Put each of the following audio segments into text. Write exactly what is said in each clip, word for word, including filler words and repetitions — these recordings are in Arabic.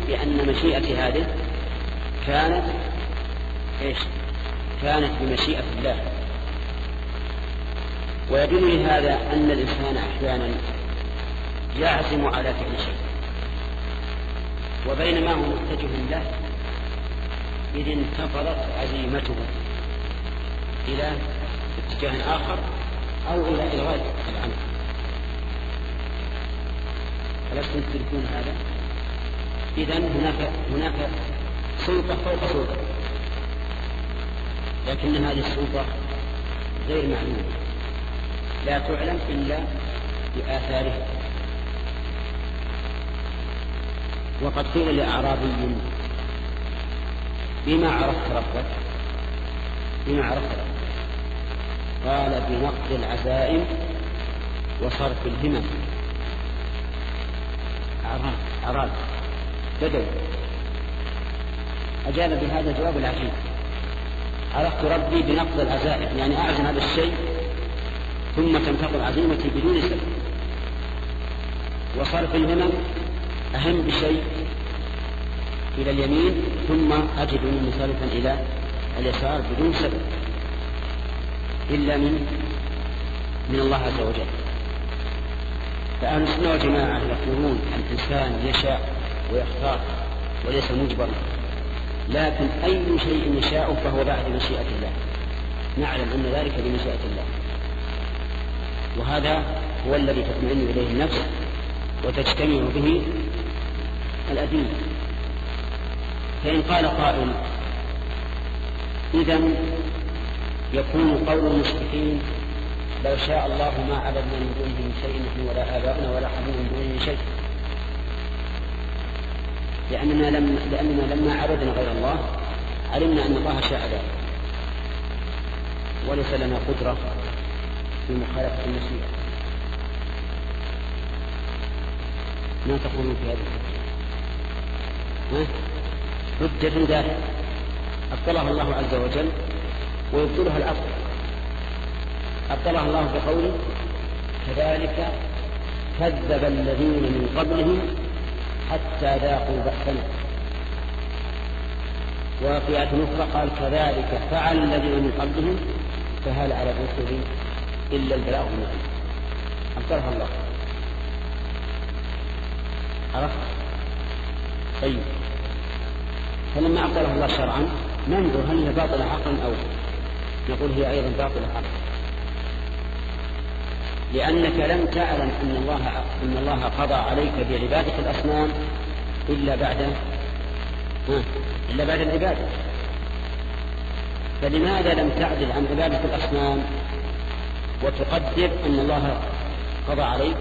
بأن مشيئة هذه كانت إيش؟ كانت بمشيئة الله. ويدل لهذا أن الإنسان أحيانا يعزم على فعل شيء وبينما هو متجه له إذ انتفضت عزيمته إلى اتجاه آخر أو إلى إلغاء العمل. ألستم تدركون هذا؟ إذن هناك هناك سلطة فوق سلطة، لكن هذه السلطة غير معلومة لا تعلم إلا بآثارها. وقد قيل لأعرابي بما عرفت ربك؟ بما عرفت ربك؟ قال بنقض العزائم وصرف الهمم. أعراب أعراب بدو أجاب بهذا الجواب العجيب: عرفت ربي بنقض العزائم، يعني أعزم هذا الشيء ثم تنتقل عزيمتي بدون سبب. وصرف الهمم أهم بشيء إلى اليمين ثم أجد منصرفا إلى اليسار بدون سبب إلا من من الله عز وجل. فأهل السنة والجماعة يقولون الإنسان يشاء ويختار وليس مجبرا، لكن أي شيء يشاء فهو بعد مشيئة الله. نعلم أن ذلك بمشيئة الله، وهذا هو الذي تطمئن إليه النفس وتجتمع به الأدلة. فإن قال قائل: إذن يكون قول المشركين لو شاء الله ما عبدنا من دونه من شيء نحن ولا آباؤنا ولا حمونا من دونه من شيء، لأننا, لم لأننا لما عبدنا غير الله علمنا أن الله شاء ذلك وليس لنا قدرة في مخالفة المشيئة. ما تقولون في هذا الحديث؟ حجة ذات أبطلها الله عز وجل ويبطلها العقل. أبطلها الله بقوله: كذلك كذب الذين من قبلهم حتى ذاقوا بأسنا. وفي آية أخرى قال: كذلك فعل الذين من قبلهم فهل على الرسل إلا البلاغ المبين. أبطلها الله. عرفت؟ طيب، فلما أبطلها الله شرعا ننظر هل هي باطلة عقلا أو نقول هي أيضا باطلة عقلا، لأنك لم تعلم أن الله أن الله قضى عليك بعبادة الأصنام إلا بعد إلا بعد العبادة. فلماذا لم تعدل عن عبادة الأصنام وتقدر أن الله قضى عليك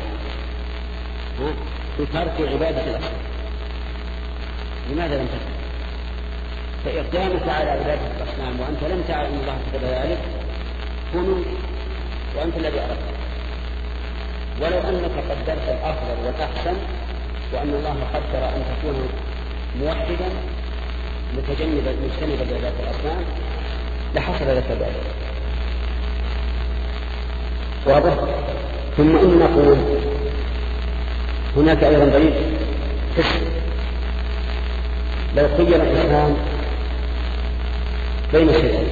بترك عبادة الأصنام؟ لماذا لم تفعل؟ فإقدامك على عبادة الأصنام وأنت لم تعلم أن الله كتب ذلك كن وأنت الذي أردت. ولو أنك قدرت الأفضل والأحسن وأن الله قدر أن تكون موحدا متجنبا مجتنبا بعبادة الأصنام لحصل لك ذلك. واضح؟ ثم إن نقول هناك أيضا دليل حسي. لو خير الإنسان بين شيئين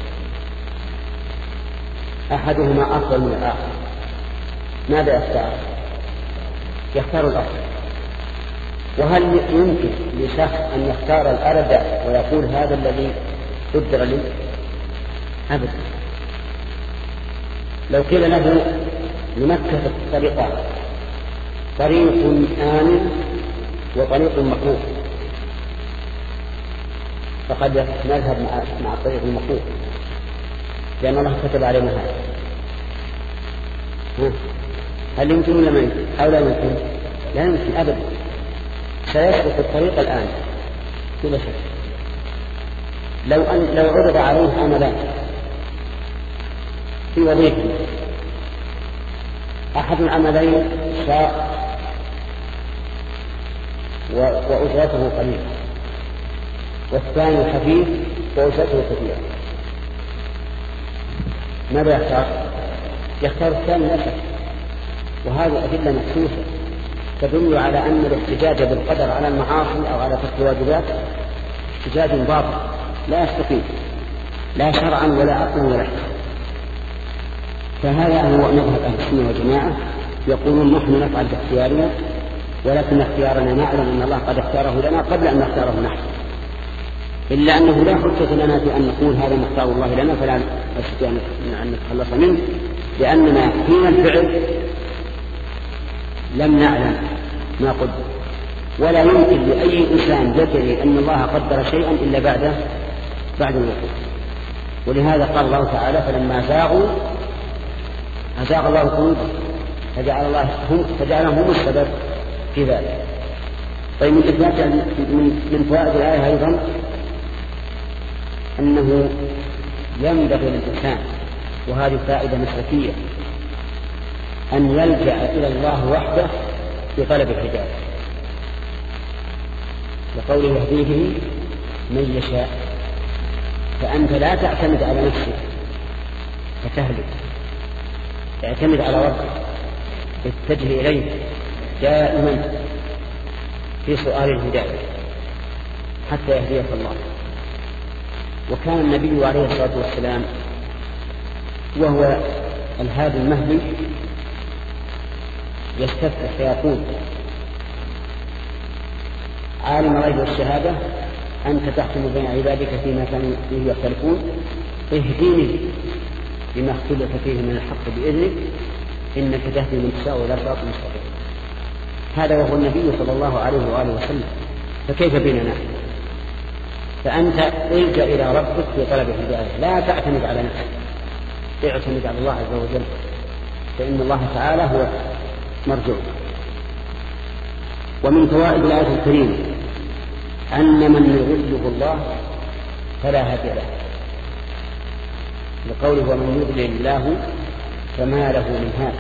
أحدهما أفضل من الآخر ماذا يختار؟ يختار الأفضل. وهل يمكن لشخص أن يختار الأردع ويقول هذا الذي قدر لي؟ أبدا. لو قيل له لمكة الطريقان طريق آمن وطريق مخلوق فقد نذهب مع, مع الطريق المخلوق لأن الله كتب علينا هذا. هل يمكن ولا ما يمكن أو لا يمكن؟ لا يمكن أبدا. سيسلك الطريق الآن بلا شك. لو أن لو عرض عليه عملان في وظيفة، أحد العملين شاق وأجرته قليلة والثاني خفيف وأجرته كثيرة، ماذا يختار؟ يختار الثاني لا شك. وهذه أدلة محسوسة تدل على أن الاحتجاج بالقدر على المعاصي أو على ترك الواجبات احتجاج باطل لا يستقيم لا شرعا ولا عقلا ولا حكما. فهذا هو مذهب أهل السنة والجماعة، يقولون نحن نفعل باختيارنا، ولكن اختيارنا نعلم أن الله قد اختاره لنا قبل أن نختاره نحن، إلا أنه لا حجة لنا في أن نقول هذا مختار الله لنا فلا نستطيع أن نتخلص منه، لأننا حين الفعل لم نعلم ما قدر، ولا يمكن لأي إنسان يدري أن الله قدر شيئا إلا بعد بعد الوقوع. ولهذا قال الله تعالى فلما زاغوا أزاغ الله قلوبهم فجعل الله هم فجعلهم هم السبب في ذلك. طيب من من فوائد الآية أيضا أنه ينبغي للإنسان، وهذه فائدة مسلكية، أن يلجأ إلى الله وحده في طلب الهداية، لقوله يهديه من يشاء. فأنت لا تعتمد على نفسك فتهلك، اعتمد على ربك، اتجه إليه دائما في سؤال الهداية حتى يهديك الله. وكان النبي عليه الصلاة والسلام وهو الهادي المهدي يستفتح فيقول عالم الغيب والشهادة أنت تحكم بين عبادك فيما كانوا فيه يختلفون اهديني بما اختلف فيه من الحق بإذنك إنك تهدي من تشاء إلى صراط مستقيم. هذا وهو النبي صلى الله عليه وآله وسلم، فكيف بنا نحن؟ فأنت الجأ إلى ربك في طلب الهداية، لا تعتمد على نفسك، اعتمد على الله عز وجل، فإن الله تعالى هو مرجوك. ومن فوائد الآية الكريمة أن من يضله الله فلا هادي له، لقوله ومن يضلل الله فما له من هاد.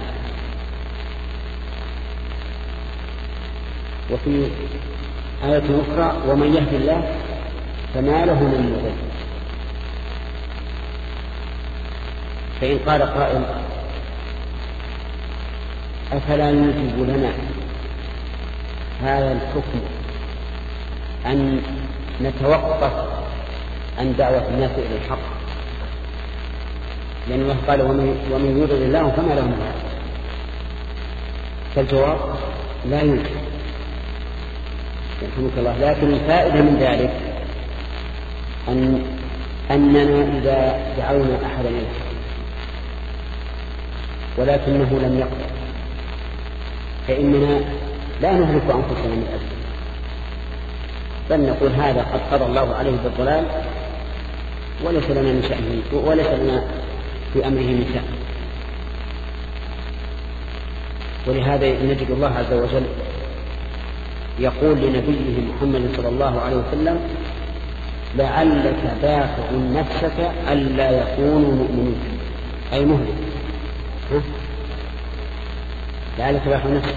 وفي آية أخرى ومن يهدي الله فما له من مضل. فإن قال قائل أفلا يوجب لنا هذا الحكم أن نتوقف عن دعوة الناس إلى الحق، لأن الله قال ومن يضلل الله فما له من هاد؟ فالجواب لا يمكن، يرحمك الله. لكن الفائدة من ذلك أن أننا إذا دعونا أحدا إلى الحق ولكنه لم يقبل فإننا لا نهلك أنفسنا من أجله، بل نقول هذا قد قضى الله عليه بالضلال وليس لنا من شأنه وليس لنا في أمره من شأن. ولهذا نجد الله عز وجل يقول لنبيه محمد صلى الله عليه وسلم لعلك باخع نفسك ألا يكونوا مؤمنين، أي مهلك. لعلك باخع نفسك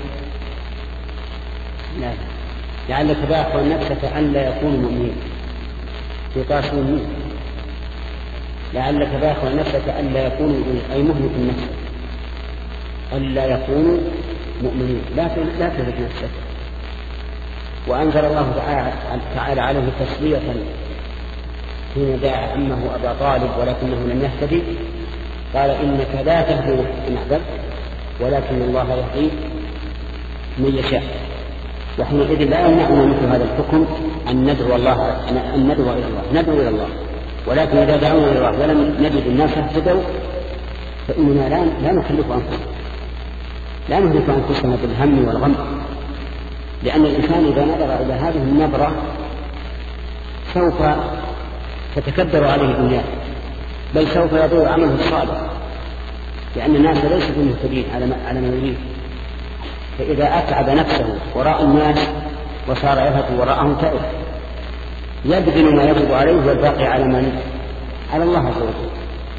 لا لعلك باخع نفسك ألا يكونوا مؤمنين في قاسم منه، لعلك باخع نفسك ألا يكونوا أي مهلك النفس ألا يكونوا مؤمنين، لا لا تهلك نفسك. وأنزل الله تعالى عليه تسلية حين دعا عمه أبا طالب ولكنه لم يهتدي، قال إنك لا تهدي من أحببت ولكن الله يهدي من يشاء. وحينئذ لا يمنعنا مثل هذا الحكم أن ندعو الله أن ندعو إلى الله ندعو إلى الله، ولكن إذا دعونا إلى الله ولم نجد الناس اهتدوا فإننا لا لا نكلف أنفسنا لا نهلك أنفسنا بالهم والغم، لأن الإنسان إذا نظر إلى هذه النظرة سوف تتكدر عليه الدنيا، بل سوف يضيع عمله الصالح، لأن الناس ليسوا مهتدين على ما يريد. فإذا أتعب نفسه وراء الناس وصار يهت وراءهم تائه يبذل ما يجب عليه والباقي على من؟ على الله عز وجل.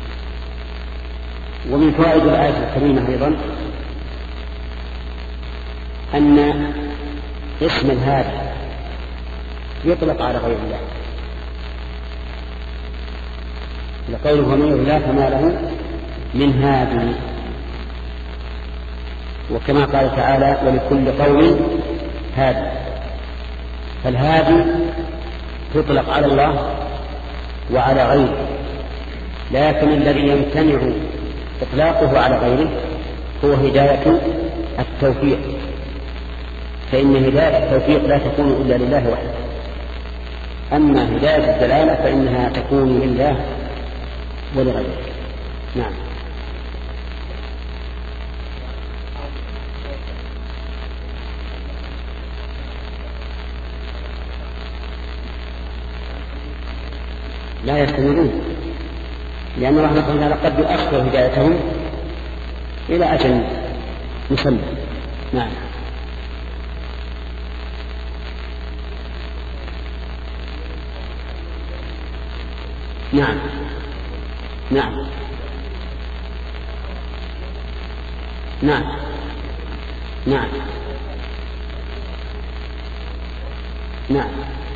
ومن فوائد الآية الكريمة أيضا أن اسم الهادي يطلق على غير الله، لقوله ومن يضلل الله فما له من هادي. وكما قال تعالى ولكل قوم هادي. فالهادي تطلق على الله وعلى غيره، لكن الذي يمتنع إطلاقه على غيره هو هداية التوفيق، فإن هداية التوفيق لا تكون إلا لله وحده، أما هداية الدلالة فإنها تكون لله ولغيره. نعم. لا يستمرون، لأن الله سبحانه وتعالى قد يؤخر هدايتهم إلى أجل مسمى. نعم. نعم. نعم. نعم. نعم. نعم.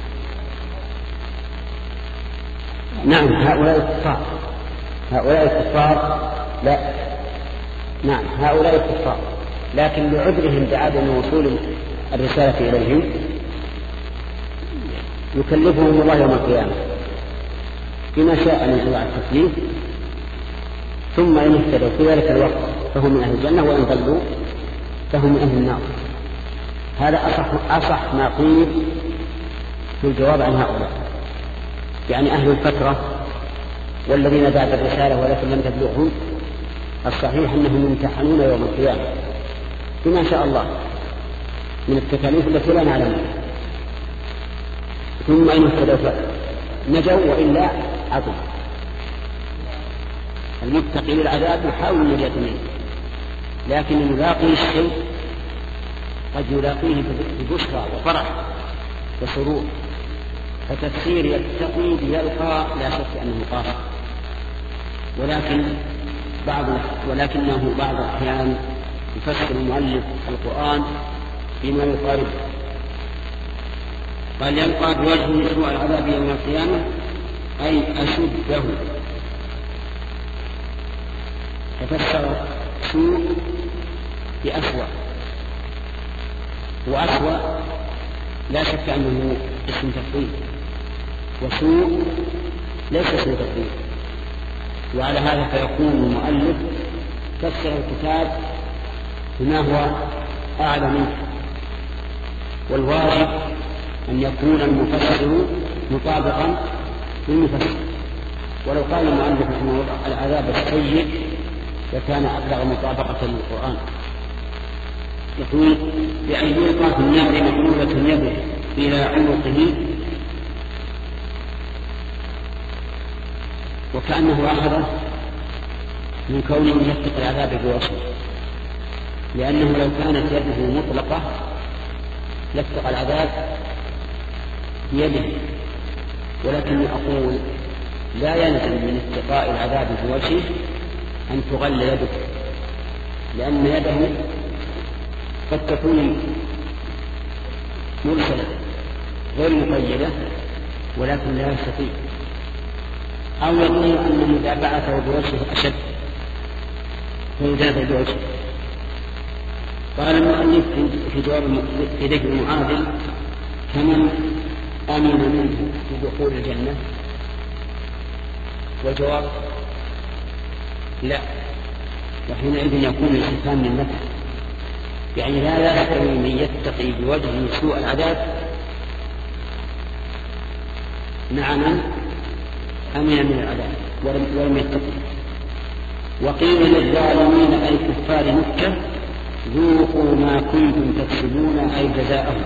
نعم. هؤلاء الكفار هؤلاء الكفار لا نعم هؤلاء الكفار لكن لعذرهم بعدم وصول الرسالة إليهم يكلفهم الله يوم القيامة بما شاء من أنواع التكليف، ثم إن اهتدوا في ذلك الوقت فهم من أهل الجنة، وإن ضلوا فهم من أهل النار. هذا أصح, أصح ما قيل في الجواب عن هؤلاء، يعني أهل الفترة والذين بعد الرسالة ولكن لم تبلغهم. الصحيح أنهم يمتحنون يوم القيامة بما شاء الله من التكاليف التي لا نعلمها، ثم إن اهتدوا نجوا وإلا عطوا. المتقي للعذاب يحاول النجاة منه، لكن يلاقي الشيء قد يلاقيه ببشرى وفرح وسرور، فتفسير يتقي ليلقى لا شك أنه قاصر، ولكن بعض ولكنه بعض الأحيان يفسر المؤلف القرآن بما يقارب. قال يلقى بوجهه سوء العذاب يوم القيامة أي أشده، ففسر سوء بأسوأ، وأسوأ لا شك أنه اسم تفضيل، وسوء ليس اسم تفضيل. وعلى هذا فيكون المؤلف فسر الكتاب بما هو أعلى منه، والواجب أن يكون المفسر مطابقا للمفسر. ولو قال المؤلف رحمه الله العذاب السيء لكان أبلغ مطابقة للقرآن. يقول بأن يلقى في النار مغلولة يده إلى عنقه، وكأنه أخذ من كونه يتقي العذاب بوصفه، لأنه لو كانت يده مطلقة لاتقى العذاب بيده، ولكن أقول لا يلزم من اتقاء العذاب بوجهه أن تغل يده، لأن يده قد تكون مرسلة غير مقيدة ولكن لا يستطيع، أو يقول أن متابعته بوجهه أشد فيجازى بوجهه. قال المؤلف في جواب في ذكر المعادل كمن آمن منه في دخول الجنة، والجواب لا، وحينئذ يكون الاستفهام من نفسه، يعني لا يستوي من يتقي بوجهه سوء العذاب مع من أمن من العذاب ولم يتقي. وقيل للظالمين أي كفار مكة ذوقوا ما كنتم تكسبون أي جزاءهم.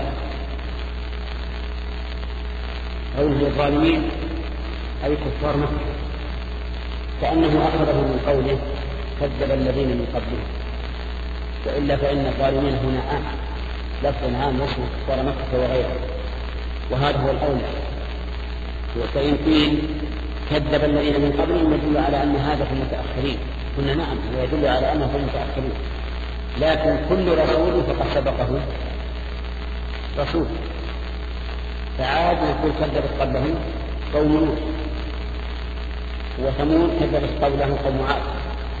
قوله للظالمين أي كفار مكة كأنه أخذه من قوله كذب الذين من قبلهم، وإلا فإن الظالمين هنا عام، لفظ عام يشمل كفار مكة وغيره، وهذا هو الأولى. وإن قيل كذب الذين من قبلهم يدل على أن هذا في المتأخرين، قلنا نعم ويدل على أنه في المتأخرين، لكن كل رسول فقد سبقه رسول. فعاد يقول كذبت قبلهم قوم نوح، وثمود كذبت قبلهم قوم عاد،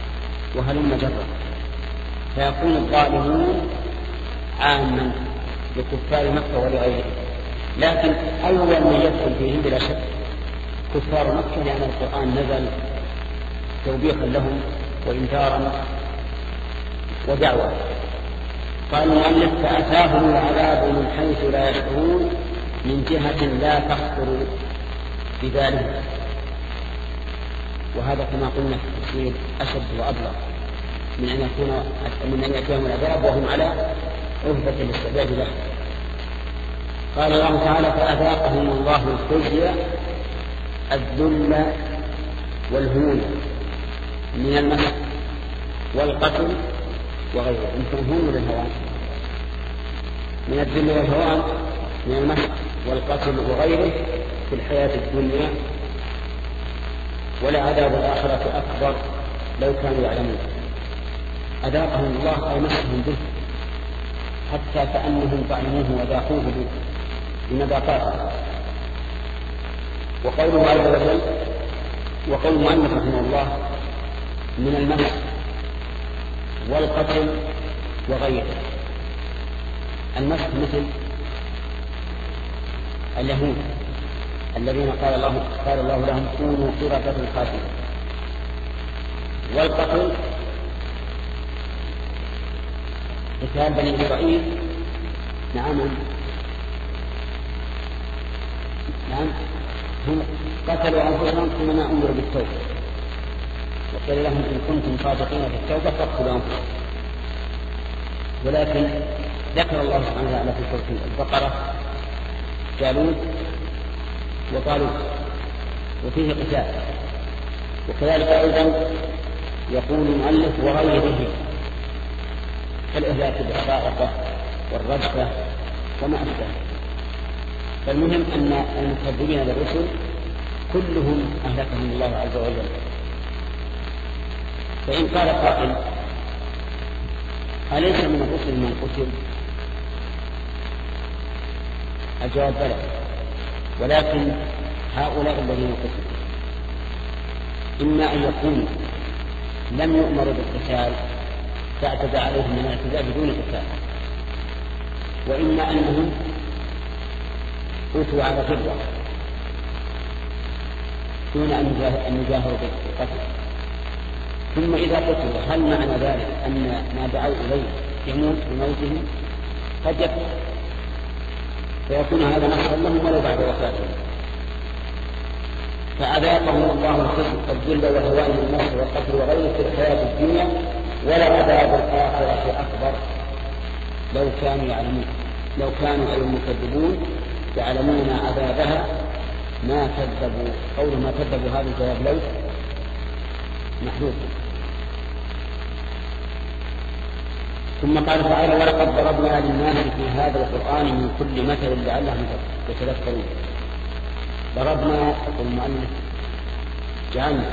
وهلم جرا، فيكون الظالمون عاما لكفار مكة ولغيرهم، لكن أول من يدخل فيهم بلا شك كفار مكة، لأن القرآن نزل توبيخا لهم وإنذارا ودعوة. قال المؤلف: فأتاهم العذاب من حيث لا يشعرون من جهة لا تخطر بذلك. وهذا كما قلنا في التفسير أشد وأبلغ من أن يكون من أن يأتيهم العذاب وهم على عهدة الاستعداد له. قال الله تعالى: فأذاقهم الله الخزي الذل والهون من المسخ والقتل وغيره. يمكن هون للهوان من الذل والهوان من المسخ والقتل وغيره في الحياة الدنيا، ولعذاب الآخرة أكبر لو كانوا يعلمون. أذاقهم الله أي مسهم به حتى كأنهم طعموه وذاقوه بمذاقاته. وقوله عز وجل وقول المؤلف رحمه الله من المسخ والقتل وغيره. المسخ مثل اليهود الذين قال الله قال الله لهم كونوا قردة خاسئة. والقتل قتال بني إسرائيل نعم نعم هم قتلوا أنفسهم حينما أمروا بالتوبة، وقال لهم إن كنتم صادقين في التوبة فاقتلوا أنفسكم. ولكن ذكر الله سبحانه وتعالى في سورة البقرة جالوت وطالوت وفيه قتال. وكذلك أيضا يقول المؤلف وغيره كالإهلاك بالصاعقة والرجفة وما أشبه. فالمهم أن المكذبين للرسل كلهم أهلكهم الله عز وجل. فإن قال قائل: أليس من الرسل من قتل؟ الجواب بلى، ولكن هؤلاء الذين قتلوا إما أن يكونوا لم يؤمروا بالقتال فاعتدى عليهم من الاعتداء بدون قتال، وإما أنهم قتلوا على فدوة دون أن يجاهروا بالقتل. ثم إذا قتلوا هل معنى ذلك أن ما دعوا إليه يموت بموتهم؟ قد يكون فيكون هذا نصرا لهم ولو بعد وفاتهم. فأذاقهم الله الخزي الذل والهوان والنصر والقتل وغيره في الحياة الدنيا، ولعذاب الآخرة أكبر لو كانوا يعلمون. لو كانوا أي المكذبون يعلمون عذابها ما كذبوا. قول ما كذبوا هذا الجواب ليس محدود. ثم قال تعالى: ولقد ضربنا للناس في هذا القرآن من كل مثل لعلهم يتذكرون. ضربنا يقول المؤلف جعلنا،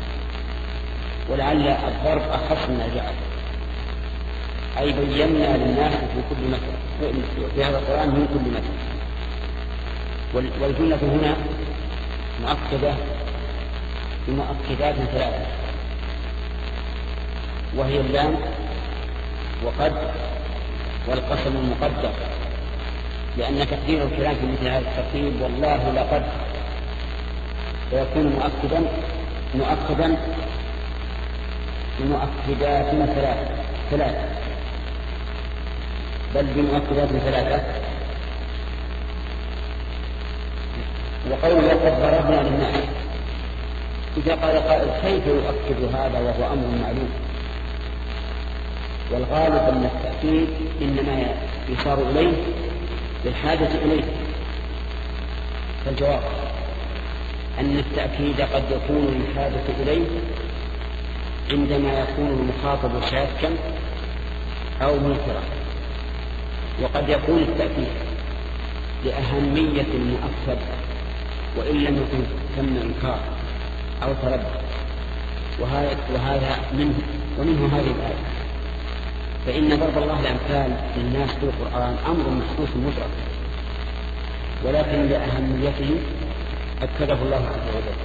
ولعل الضرب أخص من الجعل، أي بينا للناس في كل مثل في هذا القرآن من كل مثل. والجملة هنا مؤكدة بمؤكدات ثلاثة، وهي اللام وقد والقسم المقدر، لأن تقدير الكلام في مثل هذا الترتيب والله لقد فيكون مؤكدا مؤكدا بمؤكدات ثلاثة ثلاثة بل بمؤكدات ثلاثة. وقول لقد ضربنا للناس، إذا قال قائل كيف يؤكد هذا وهو أمر معلوم؟ والغالب أن التأكيد إنما يشار إليه بالحاجة إليه. فالجواب أن التأكيد قد يكون للحاجة إليه عندما يكون المخاطب شاكا أو منكرا، وقد يكون التأكيد لأهمية مؤكد وإن لم يكن ثم إنكار أو تردد، وهذا منه ومنه هذه الآية. فإن ضرب الله الأمثال للناس في القرآن أمر محسوس مدرك، ولكن لأهميته أكده الله عز وجل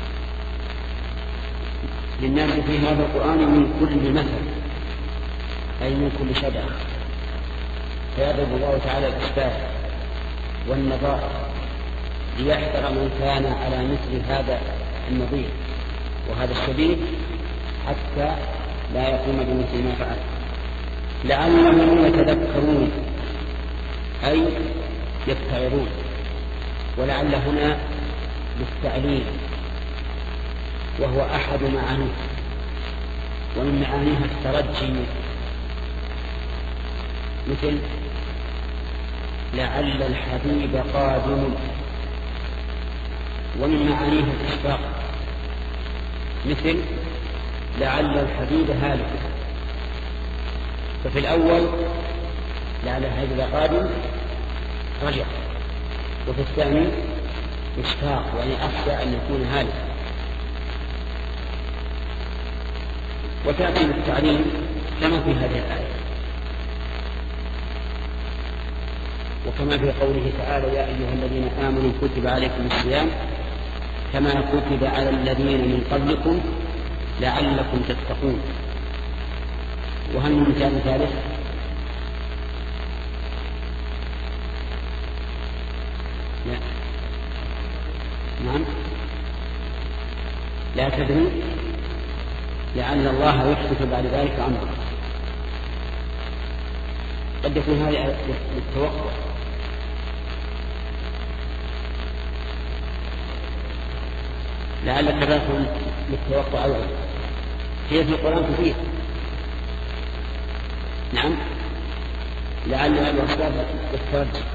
للناس في هذا القرآن من كل مثل، أي من كل شبه. فيضرب الله تعالى الأسباب والنظائر ليحذر من كان على مثل هذا النظير وهذا الشبيه حتى لا يقوم بمثل ما فعل. لعلهم يتذكرون أي يتعظون، ولعل هنا للتعليل وهو أحد معانيه، ومن معانيها الترجي مثل لعل الحبيب قادم، ومن معانيها الإشفاق مثل لعل الحبيب هالك. ففي الأول لعل الحبيب قادم رجع، وفي الثاني إشفاق يعني أخشى أن يكون هالك. وتأتي بالتعليم كما في هذه الآية، وكما في قوله تعالى يا أيها الذين آمنوا كتب عليكم الصيام كما كتب على الذين من قبلكم لعلكم تتقون. وهل من مثال ثالث؟ لا. نعم لا تدري لعل الله يحدث بعد ذلك أمرا. قد يكون هذا للتوقع، لعلك تكون للتوقع أولا، هي في القرآن كثير. نعم لعل الأسباب للترجي،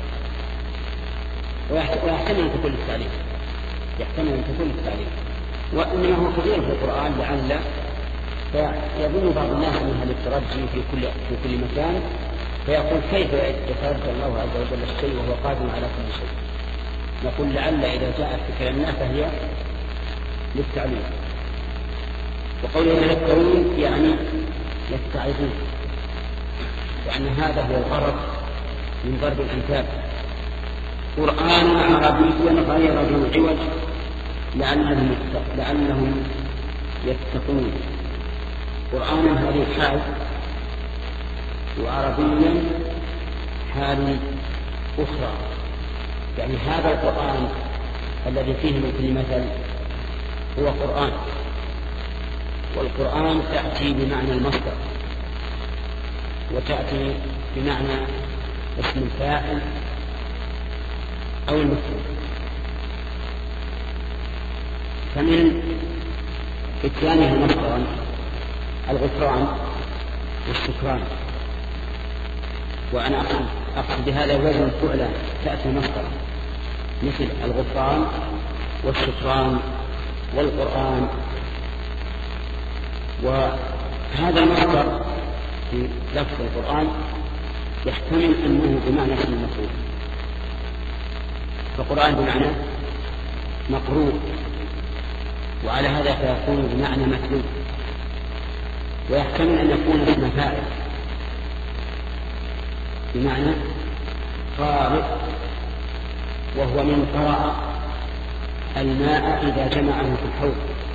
ويحتمل أن تكون للتعليم، يحتمل أن تكون للتعليم، وإنما هو كثير في القرآن لعل، فيظن بعض الناس أنها للترجي في كل في كل مكان، فيقول كيف يترجى الله عز وجل الشيء وهو قادر على كل شيء. نقول لعل إذا جاءت في كلامنا فهي للتعليم. وقوله يتذكرون يعني يتعظون، وأن هذا هو الغرض من ضرب الأمثال. قرآن عربيا غير ذي عوج لعلهم لعلهم يتقون. قرآن هذه حال، وعربيا حال أخرى، يعني هذا القرآن الذي فيه من كل مثل هو قرآن، والقرآن تأتي بمعنى المصدر، وتأتي بمعنى اسم الفاعل أو المفعول. فمن إتيانه مصدرا الغفران والشكران، وأنا أقصد, أقصد بهذا وزن فعلا تأتي مصدرا مثل الغفران والشكران والقرآن. وهذا المصدر في لفظ القرآن يحتمل أنه بمعنى اسم المفعول، فالقرآن بمعنى مقروء، وعلى هذا فيكون بمعنى متلو، ويحتمل أن يكون اسم فاعل بمعنى قارئ، وهو من قرأ الماء إذا جمعه في الحوض.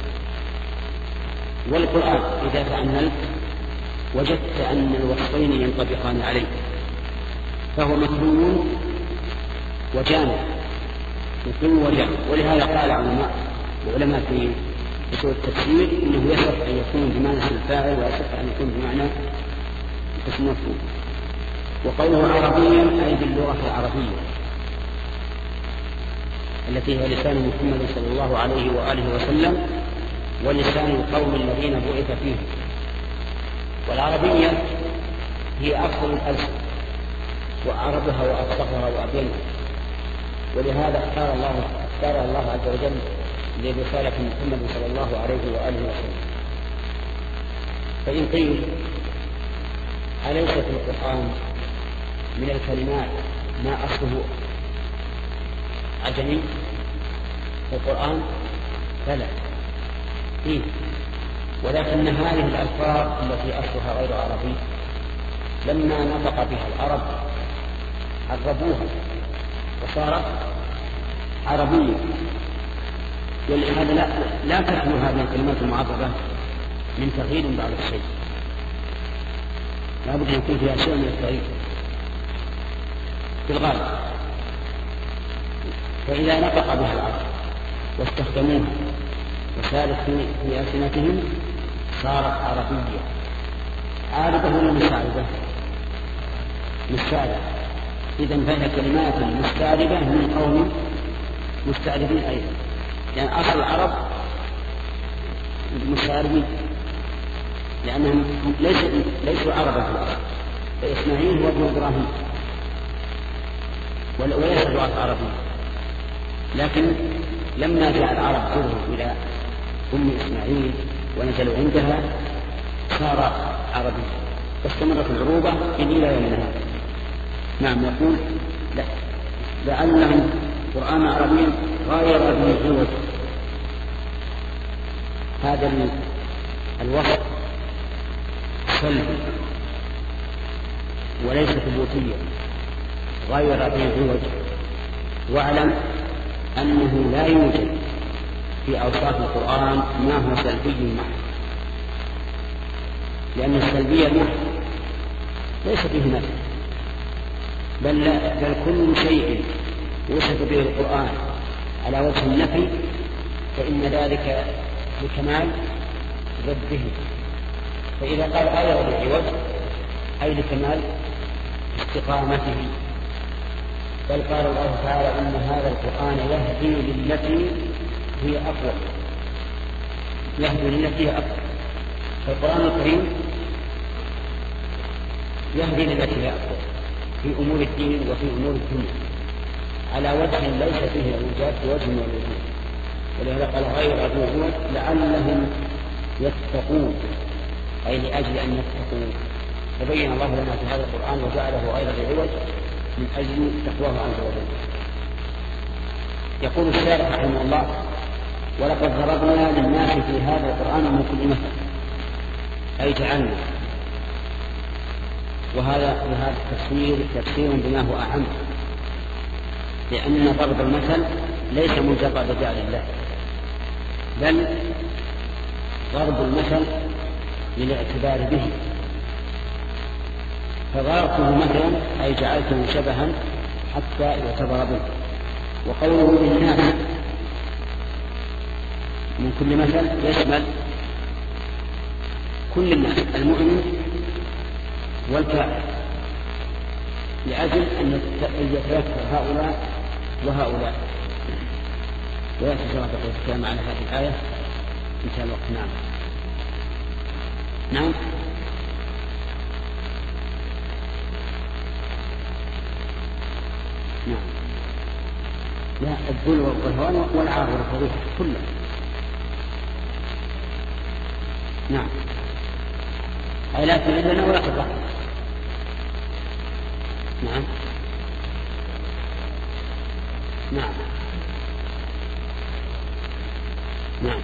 والقرآن إذا تأملت وجدت أن الوصفين ينطبقان عليه، فهو متلو وجامع، متلو وجامع. ولهذا قال علماء العلماء في أصول التفسير إنه يصح أن يكون بمعنى اسم الفاعل، ويصح أن يكون بمعنى اسم مفعول. وقوله عربيا أي باللغة العربية التي هي لسان محمد صلى الله عليه وآله وسلم ولسان القوم الذين بعث فيهم. والعربية هي أفضل الألسن وأعربها وأفصحها وأبينها، ولهذا اختار الله اختار الله عز وجل لرسالة محمد صلى الله عليه وآله وسلم. فإن قيل أليس في القرآن من الكلمات ما أصله عجمي في القرآن؟ فلا، إيه؟ ولكن هذه الألفاظ التي أصلها غير عربي لما نطق بها العرب عربوها وصارت عربية، ولهذا لا, لا تخلو هذه الكلمات المعربة من تغيير بعض الشيء، لا بد أن يكون فيها شيء من التغيير. في الغالب. فإذا نطق بها العرب واستخدموها وسالت في ألسنتهم صارت عربية عارضة ولا مستعربة؟ مستعربة. إذن فهي كلمات مستعربة من قوم مستعربين أيضا، لأن يعني أصل العرب مستعربين، لأنهم ليسوا ليسوا عربا في العرب، فإسماعيل هو ابن إبراهيم وليس لغة عربية، لكن لما جاء العرب جروا إلى أم إسماعيل ونزلوا عندها صار عربي، واستمرت العروبة إلى يومنا هذا. نعم. يقول لا لعلهم قرآن عربي غير ذي عوج. هذا الوصف سلبي وليس ثبوتيا، غير ذي عوج. واعلم أنه لا يوجد في أوصاف القرآن ما هو سلبي محض، لأن السلبية محض ليس فيه نفي، بل, بل كل شيء يوصف به القرآن على وجه النفي فإن ذلك لكمال ضده. فإذا قال غير ذي عوج أي لكمال استقامته. بل قال الله تعالى إن هذا القرآن يهدي للتي هي أقوى، يهدي للتي هي أقوى. فالقرآن الكريم يهدي للتي هي أقوى في أمور الدين وفي أمور الدنيا على وجه ليس فيه إيجاد بوجه من الوجوه. ولهذا قال غير ذي عوج لعلهم يتقون، أي لأجل أن يتقون. فبين الله لنا في هذا القرآن وجعله غير ذي عوج من أجل تقواه عز وجل. يقول الشارح رحمه الله ولقد ضربنا للناس في هذا القرآن من كل مثل، أي جعلنا. وهذا وهذا التفسير تفسير بما هو أعم، لأن ضرب المثل ليس مجرد جعل الله، بل ضرب المثل للاعتبار به. فضربته مثلا أي جعلته شبها حتى يعتبر به. وقوله للناس من كل مثل يشمل كل الناس، المؤمن والكافر، لأجل أن يتذكر هؤلاء وهؤلاء. ويأتي شرح الكلام على هذه الآية إن شاء الله. نعم. نعم. نعم. لا، الذل والهوان والعار والفضيحة كله. نعم. أي لا تذل لنا ولا تضحك. نعم. نعم. نعم.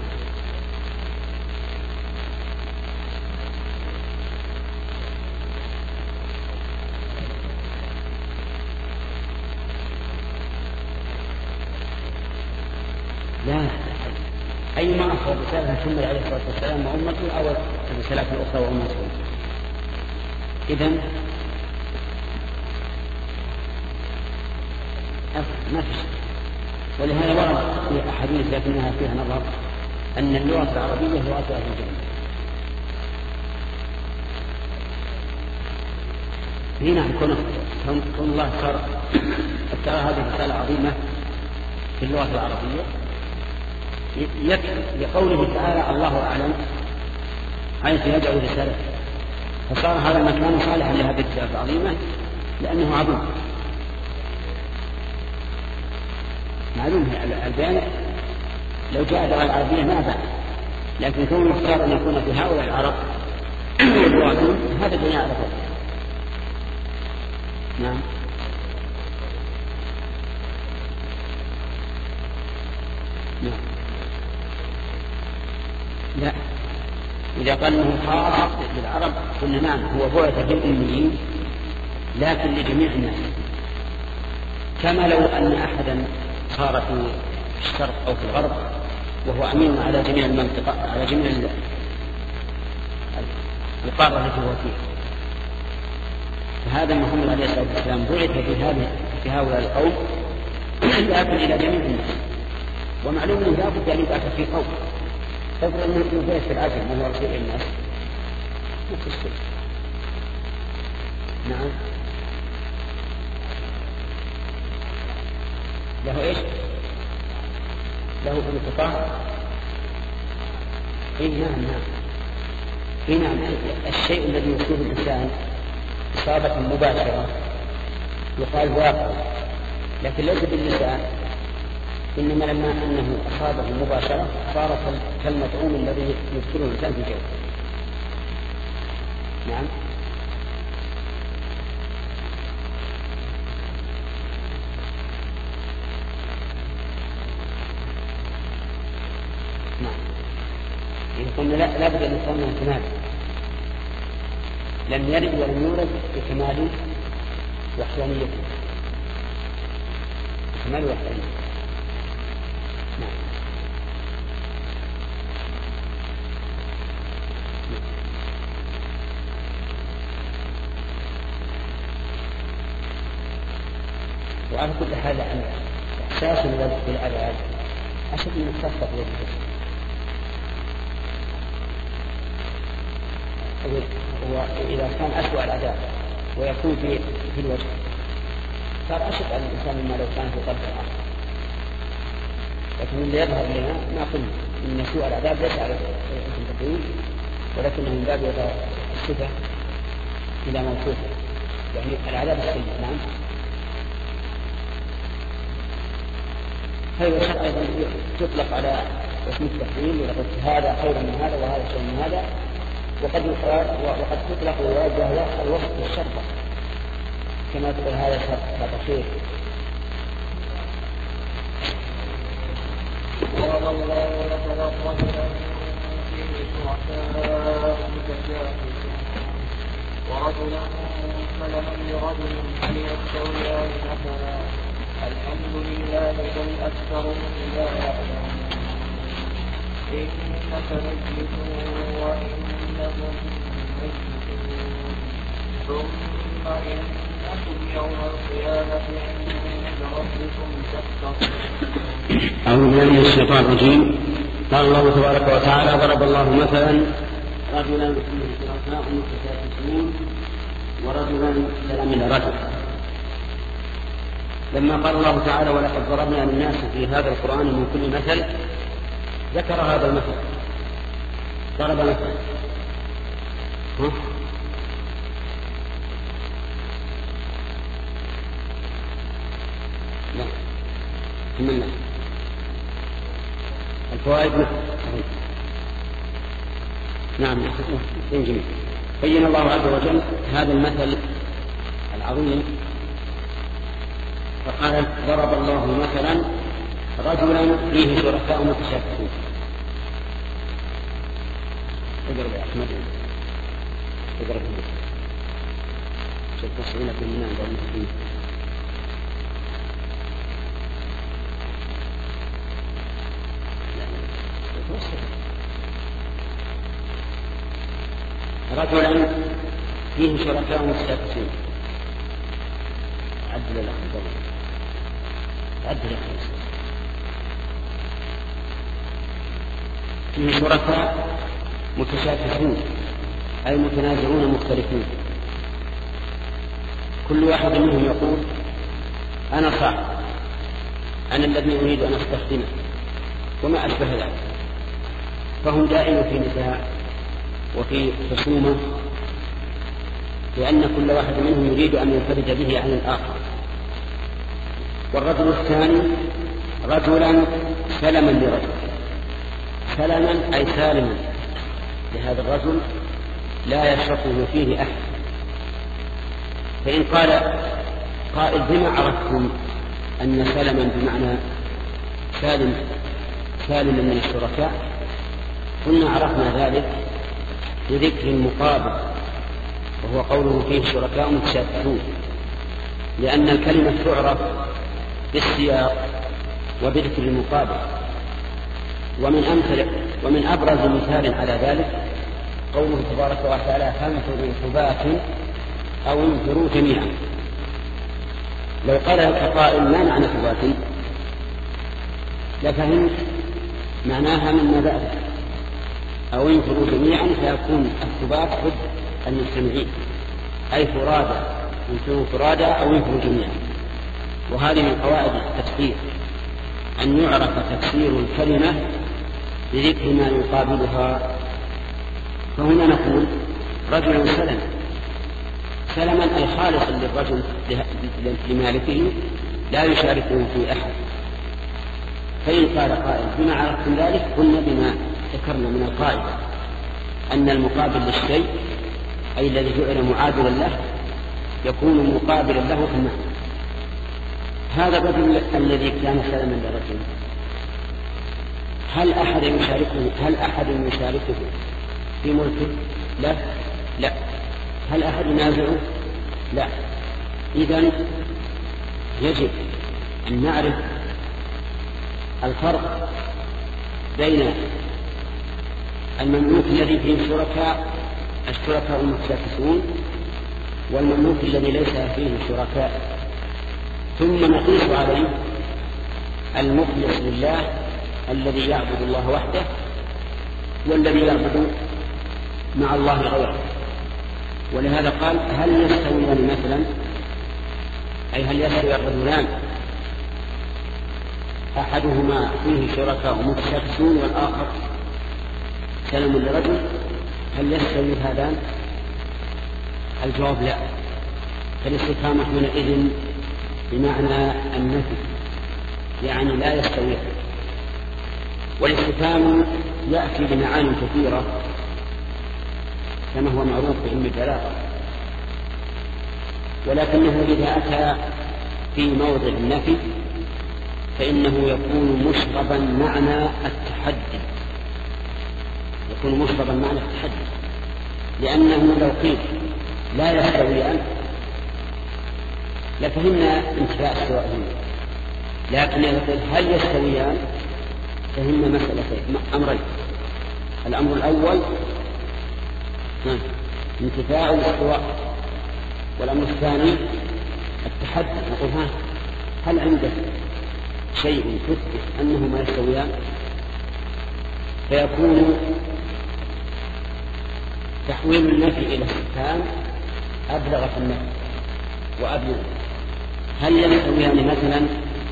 لا، أيما أخذ رسالة محمد عليه الصلاة والسلام وأمته أو الرسالات الأخرى وأمته. إذن ما في شيء. ولهذا ورد في أحاديث لكنها فيها نظر أن اللغة العربية لغة أهل الجنة. هنا كون كون الله اختار اختار هذه الرسالة عظيمة في اللغة العربية لقوله تعالى الله أعلم حيث يدعو رسالته، فصار هذا المكان صالحا لهذه الرسالة العظيمة لأنه عظيم. معلوم البيان لو جاء اللغة العربية ما بعد، لكن كونه اختار أن يكون في هؤلاء العرب هذا الدنيا على فضل. نعم. نعم. لا، إذا قال أنه خاص بالعرب قلنا نعم هو بعث للأميين لكن لجميع الناس، كما لو أن أحدا صار في الشرق أو في الغرب وهو أمين على جميع المنطقة على جميع القارة التي هو فيها. فهذا محمد عليه الصلاة والسلام بعث في هذه في هؤلاء القوم لكن إلى جميع الناس. ومعلوم أنه لا بد أن يبعث في قوم. تفضل أنه يبعث في العجل وهو رسول الناس مكسر. نعم له إيش؟ له انقطاع. إيه نعم نعم إيه نعم. الشيء الذي يصيب الإنسان إصابة مباشرة يقال واقع، لكن ليس باللسان، إنما لما أنه أصابه مباشرة صار كالمطعوم الذي يدخله الإنسان في جوفه. نعم نعم يقول لا لابد أن يكون من كمال، لم يرد ولم يورد بكمال وحدانيته، كمال وحدانيته. نعم وعلى كل حال أن إحساس الوجه بالعذاب أشد من التصفق وجهه. وإذا كان أسوأ العذاب ويكون في في الوجه صار أشد على الإنسان مما لو كان في قلب الآخر. لكن اللي يظهر لنا ما قلنا إن سوء العذاب ليس على التقويم، ولكنه من باب الصفة إلى موصوفه، يعني العذاب السيء. نعم هذا الشرع أيضا تطلق على اسم التحويل، ولقد هذا خير من هذا وهذا شيء من هذا، وقد وقد تطلق الواجب الوصف بالشرطة كما تقول هذا شرط هذا خير. ضرب الله مثلا رجلا فيه شركاء متشاكسون ورجلا سلما لرجل هل يستويان مثلا الحمد لله بل أكثرهم لا يعلمون إنك ميت وإنهم ميتون ثم إنكم يوم القيامة عند ربكم تختصمون. أعوذ بالله من الشيطان الرجيم. قال الله تبارك وتعالى ضرب الله مثلا رجلا فيه شركاء متشاكسون ورجلا سلما لرجل. لما قال الله تعالى ولقد ضربنا للناس في هذا القرآن من كل مثل ذكر هذا المثل. ضرب مثل ها؟ لا كملنا الفوائد. نعم جميل. بين الله عز وجل هذا المثل العظيم فقال ضرب الله مثلا رجلا فيه شركاء متشاكسون. اضرب يا احمد اضرب شوف تسعين في المنام والمسلمين. رجلا فيه شركاء متشاكسون. عدل الأخذ عدل الأخذ فيه شركاء متشاكسون أي متنازعون مختلفون، كل واحد منهم يقول أنا صاحب، أنا الذي أريد أن أستخدمه وما أشبه ذلك، فهم دائما في نزاع وفي خصومة، لأن كل واحد منهم يريد أن ينفرد به عن الآخر. والرجل الثاني رجلا سلما لرجل، سلما أي سالما لهذا الرجل لا يشركه فيه أحد. فإن قال قائل بما عرفتم أن سلما بمعنى سالم سالما من الشركاء؟ قلنا عرفنا ذلك بذكر المقابل وهو قوله فيه شركاء متشاكسون، لأن الكلمة تعرف بالسياق وبذكر المقابل. ومن أمثل ومن أبرز مثال على ذلك قوله تبارك وتعالى فانفروا ثبات أو انفروا جميعا. لو قال لك قائل ما معنى ثبات لفهمت معناها مما بعده، أو ينفروا جميعا فيكون الثبات ضد المجتمعين، أي فرادى ينفروا فرادى أو ينفروا جميعا. وهذه من قواعد التفسير أن يعرف تفسير الكلمة بذكر ما يقابلها. فهنا نقول رجل سلم سلما أي خالصا للرجل لمالكه لا يشاركه في أحد. فإن قال قائل بما عرفتم ذلك قلنا بما ذكرنا من القاعدة أن المقابل للشيء أي الذي جعل معادلا له يكون مقابلا له في المعنى. هذا الرجل الذي كان سلما لرجل هل أحد يشاركه هل أحد يشاركه في ملكه؟ لا لا. هل أحد ينازعه؟ لا. إذن يجب أن نعرف الفرق بين المملوك الذي فيه شركاء الشركاء المتشاكسون والمملوك الذي ليس فيه شركاء، ثم نقيس عليه المخلص لله الذي يعبد الله وحده والذي يعبد مع الله غيره. ولهذا قال هل يستويان مثلا، أي هل يستوي الرجلان أحدهما فيه شركاء متشاكسون والآخر سلم لرجل، هل يستوي هذان؟ الجواب لا. فالاستفهام حينئذ بمعنى النفي، يعني لا يستوي. والاستفهام يأتي بمعاني كثيرة كما هو معروف بعلم البلاغة، ولكنه إذا أتى في موضع النفي فإنه يكون مشربا معنى التحدي، يكون مشربا معنى التحدي، لأنه لو قيل لا يستويان لفهمنا انتفاء السواء، لكن يقول هل يستويان فهمنا مسألتين أمرين. الأمر الأول انتفاء الاستواء، والأمر الثاني التحدي. نقول ها هل عندك شيء تثبت أنهما يستويان؟ فيكون تحويل النفي إلى استفهام أبلغ في النفي وأبلغ. هل يستويان مثلا؟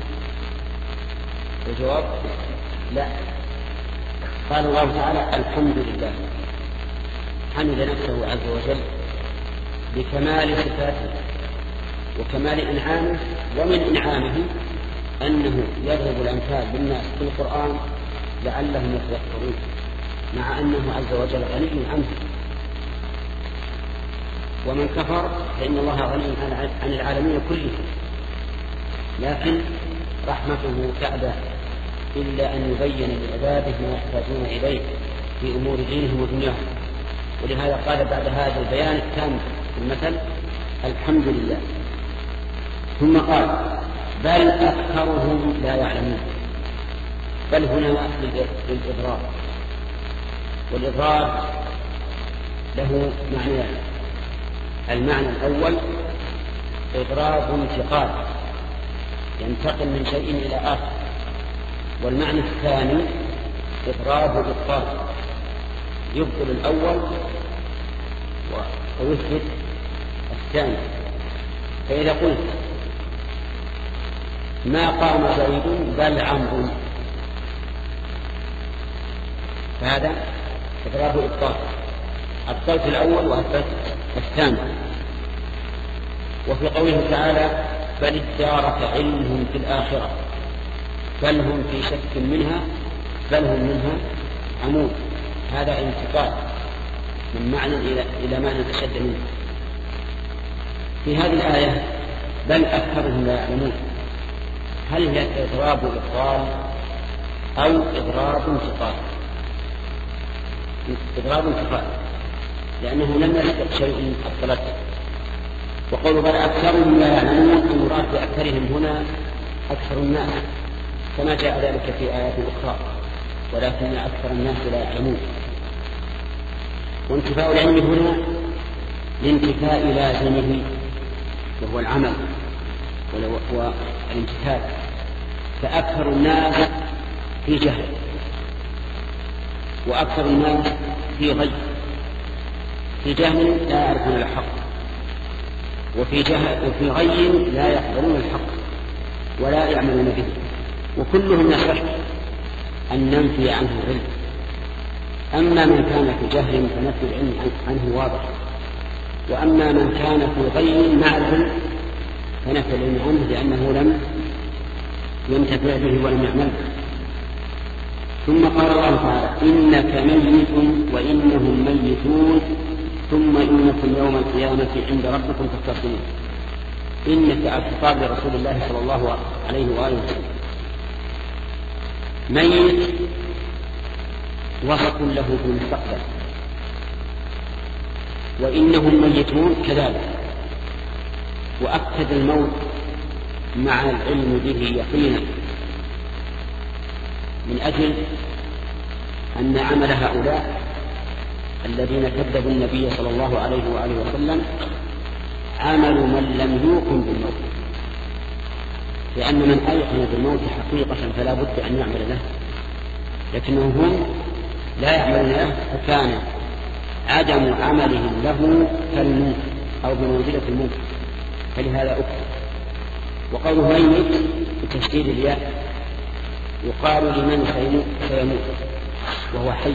الجواب لا. قال الله تعالى الحمد لله، حمد نفسه عز وجل بكمال صفاته وكمال إنعامه، ومن إنعامه أنه يضرب الأمثال للناس في القرآن لعلهم يتذكرون، مع أنه عز وجل غني عنه. ومن كفر فإن الله غني عن العالمين كلهم، لكن رحمته تعدى إلا أن يبين لعباده ما يحتاجون إليه في أمور دينهم ودنياهم. ولهذا قال بعد هذا البيان التام في المثل الحمد لله، ثم قال بل أكثرهم لا يعلمون. بل هنا للإضرار، والإضرار له معنيان. المعنى الأول إضراب انتقال، ينتقل من شيء إلى آخر. والمعنى الثاني إضراب إبطال، يبطل الأول ويثبت الثاني. فإذا قلت ما قام زيد بل عمرو فهذا إضراب إبطال، أبطلت الأول وأثبت الثاني. وفي قوله تعالى بل ادارك علمهم في الآخرة بل هم في شك منها بل هم منها عمود، هذا انتقال من معنى إلى إلى معنى أشد منه. في هذه الآية بل أكثرهم لا يعلمون، هل هي إضراب إبطال أو إضراب انتقال؟ إضراب انتقال لأنه لم يسبق شيء أبطلته. وقول بل أكثرهم لا يعلمون المراد بأكثرهم هنا أكثر الناس كما جاء ذلك في آيات أخرى، ولكن أكثر الناس لا يعلمون. وانتفاء العلم هنا لانتفاء لازمه وهو العمل، والامتثال، فأكثر الناس في جهل، وأكثر الناس في غي، في جهل لا يعرفون الحق، وفي جهل وفي غي لا يقبلون الحق ولا يعملون به، وكلهم يصح أن ننفي عنه العلم. أما من كان في جهل فنفي العلم عنه واضح، وأما من كان في غي مع العلم فنفي العلم عنه لأنه لم ينتفع به ولم يعمل به. ثم قال الله تعالى: إنك ميت وإنهم ميتون ثم إنكم يوم القيامة عند ربكم تختصمون. إنك الخطاب لرسول الله صلى الله عليه وآله وسلم. ميت وصف له في المستقبل، وإنهم ميتون كذلك، وأكد الموت مع العلم به يقينا، من أجل أن عمل هؤلاء الذين كذبوا النبي صلى الله عليه وآله وسلم عمل من لم يوقن بالموت، لأن من أيقن بالموت حقيقة فلا بد أن يعمل له، لكنهم هم لا يعملون له، فكان عدم عملهم له كالموت أو بمنزلة الموت، فلهذا أكثر. وقوله ميت بتشديد الياء يقال لمن سيموت وهو حي،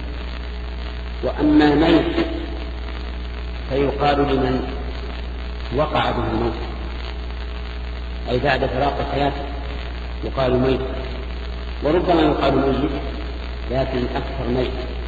وأما ميت فيقال لمن وقع به الموت، أي بعد فراق الحياة يقال ميت، وربما يقال ميت لكن أكثر ميت.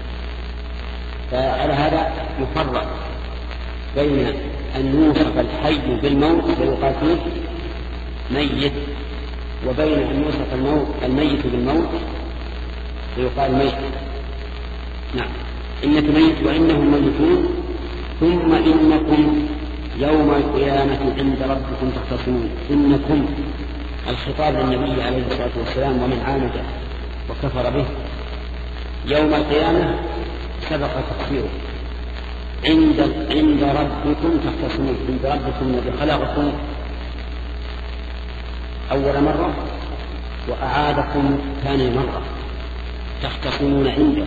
فعلى هذا يفرق بين أن يوصف الحي بالموت فيقال فيه ميت، وبين أن يوصف الموت الميت بالموت فيقال ميت. نعم. إنك ميت وإنهم ميتون ثم إنكم يوم القيامة عند ربكم تختصمون. إنكم الخطاب للنبي عليه الصلاة والسلام ومن عاند وكفر به. يوم القيامة سبق تقصيره. عند عند ربكم تختصمون. عند ربكم الذي خلقكم أول مرة وأعادكم ثاني مرة، تختصمون عنده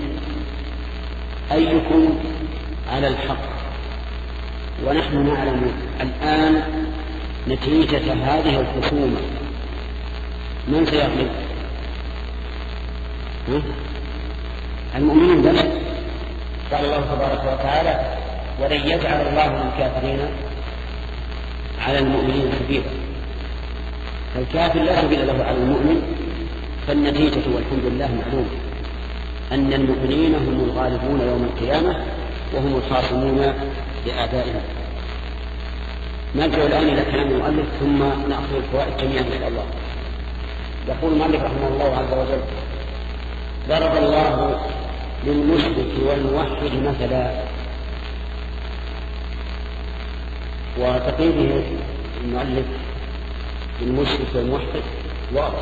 أيكم على الحق. ونحن نعلم الآن نتيجة هذه الخصومة من سيغلب؟ المؤمنون بس. قال الله تبارك وتعالى: ولن يجعل الله للكافرين على المؤمنين سبيلا. فالكافر لا سبيل له على المؤمن، فالنتيجة والحمد لله معلوم أن المؤمنين هم الغالبون يوم القيامة وهم الخاصمون لأعدائهم. نرجع الآن إلى كلام المؤلف ثم نأخذ الفوائد جميعا إن شاء الله. يقول المؤلف رحمه الله عز وجل: ضرب الله للمشرك والموحد مثلا. وتقييده المؤلف للمشرك والموحد واضح،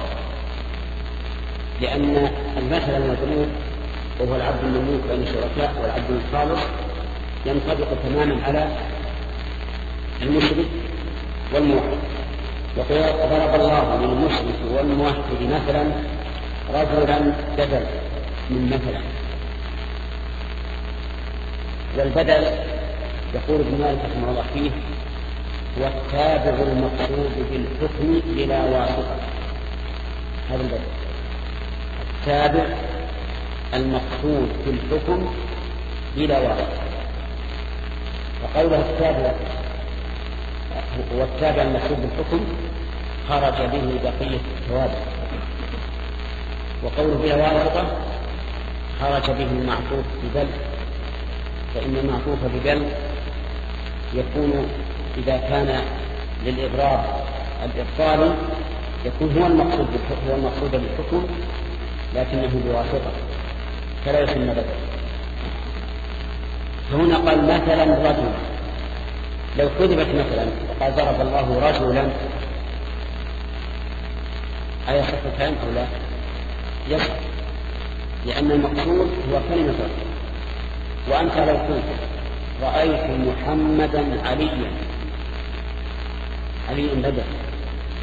لأن المثل المضروب وهو العبد المملوك بين الشركاء والعبد الخالص ينطبق تماما على المشرك والموحد. وقال: ضرب الله للمشرك والموحد مثلا رجلا بدل من مثلا. والبدل يقول ابن مالك رحمه الله فيه: هو التابع المقصود بالحكم بلا واسطة. هذا البدل التابع المقصود بالحكم بلا واسطة. فقوله التابع هو التابع المقصود بالحكم خرج به بقية التوابع، وقوله بلا واسطة خرج به المعطوف ببل، فإن المعطوف ببل يكون إذا كان للإضراب الإبطال يكون هو المقصود هو المقصود بالحكم لكنه بواسطة، فلا يسمى بدل. فهنا قال مثلا رجل، لو كذبت مثلا وقال ضرب الله رجلا أيصح الكلام أو لا؟ يصح، لأن المقصود هو كلمة رجل. وأنت لو قلت رأيت محمدا عليا، علي بدل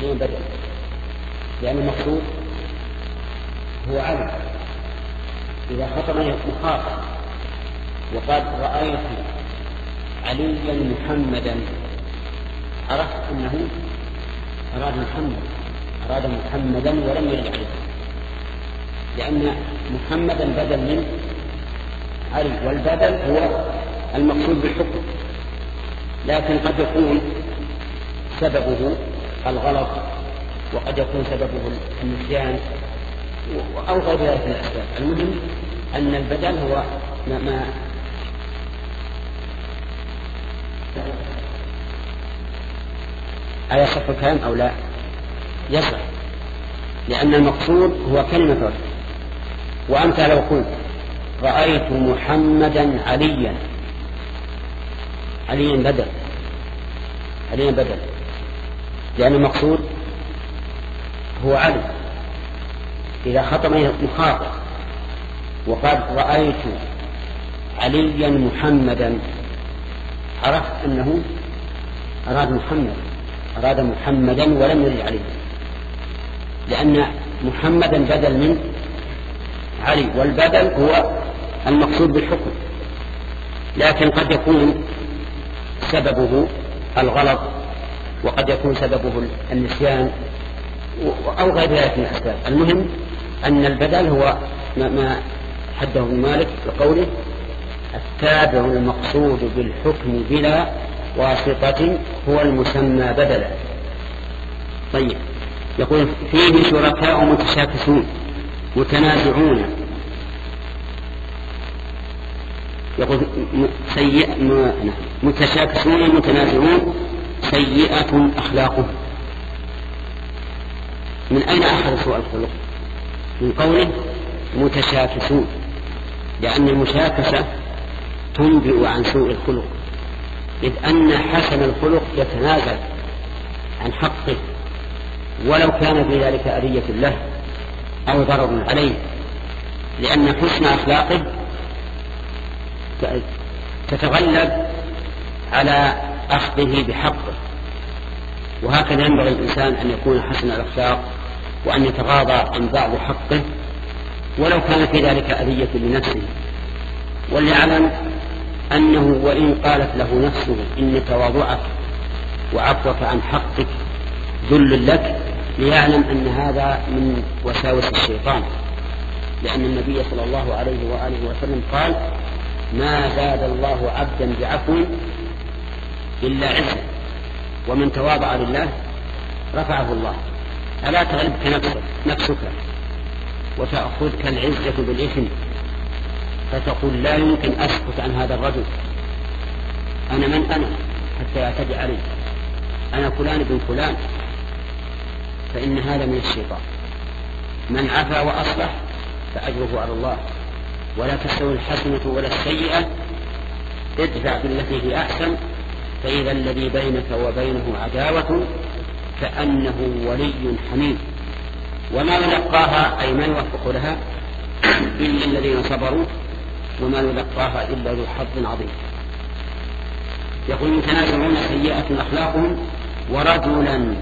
علي بدل، لأن المقصود هو علي. إذا خطبني مخاطب وقد رأيت عليا محمدا عرفت أنه أراد محمد أراد محمدا ولم يرد عليه، لأن محمدا بدل من علي، والبدل هو المقصود بالحكم، لكن قد يكون سببه الغلط وقد يكون سببه النسيان أو غير ذلك من الأسباب. المهم أن البدل هو ما, ما أيصح الكلام أو لا؟ يصح، لأن المقصود هو كلمة رجل. وأنت لو قلت رأيت محمدا عليا، عليا بدل، عليا بدل، لأن المقصود هو علي. إذا خطبني مخاطب وقد رأيت عليا محمدا عرفت أنه أراد محمد أراد محمدا ولم يرد عليه، لأن محمدا بدل من علي، والبدل هو المقصود بالحكم، لكن قد يكون سببه الغلط وقد يكون سببه النسيان أو غير ذلك من الأسباب. المهم أن البدل هو ما حده ابن مالك بقوله التابع المقصود بالحكم بلا واسطة هو المسمى بدلا. طيب، يقول فيه شركاء متشاكسون متنازعون، يقول سيئ متشاكسون متنازعون سيئة أخلاقهم. من أين أخذ سوء الخلق؟ من قوله متشاكسون، لأن المشاكسة تنبئ عن سوء الخلق، إذ أن حسن الخلق يتنازل عن حقه ولو كان في ذلك أذية له أو ضرر عليه، لأن حسن أخلاقه تتغلب على أخذه بحقه. وهكذا ينبغي الإنسان أن يكون حسن الأخلاق وأن يتغاضى عن بعض حقه ولو كان في ذلك أذية لنفسه، وليعلم أنه وإن قالت له نفسه إن تواضعك وعفوك عن حقك ذل لك، ليعلم أن هذا من وساوس الشيطان، لأن النبي صلى الله عليه وآله وسلم قال ما زاد الله عبدا بعفو إلا عزا، ومن تواضع لله رفعه الله. ألا تغلبك نفسك نفسك وتأخذك العزة بالإثم فتقول لا يمكن أسكت عن هذا الرجل، أنا من أنا حتى يعتدي علي، أنا فلان بن فلان، فإن هذا من الشيطان. من عفا وأصلح فأجره على الله، ولا تستوي الحسنة ولا السيئة، ادفع بالتي هي أحسن فإذا الذي بينك وبينه عداوة كأنه ولي حميم. وما يلقاها أي من يوفق لها إلا الذين صبروا وما يلقاها إلا ذو حظ عظيم. يقول متنازعون سيئة أخلاقهم ورجلا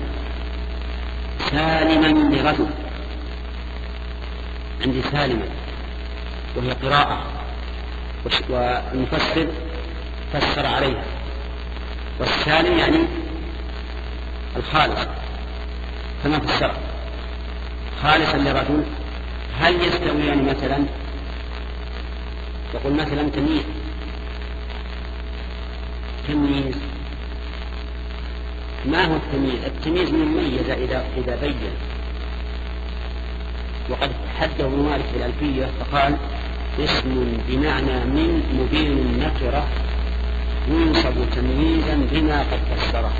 سالما لرجل. عندي سالما وهي قراءة والمفسر فسر عليها، والسالم يعني الخالص كما في الشرع، خالصا لرجل. هل يستويان مثلا؟ يقول مثلا تمييز تمييز ما هو التمييز؟ التمييز من ميز إذا إذا بين، وقد حده ابن مالك بالألفية فقال اسم بمعنى من مبين النكرة ينصب تمييزا بما قد فسره.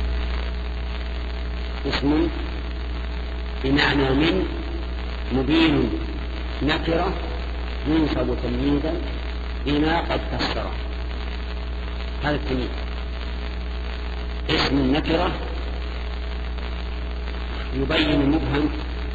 اسم بمعنى من مبين نكرة ينصب تمييزا بما قد فسره. هذا التمييز. اسم النكرة يبين المبهم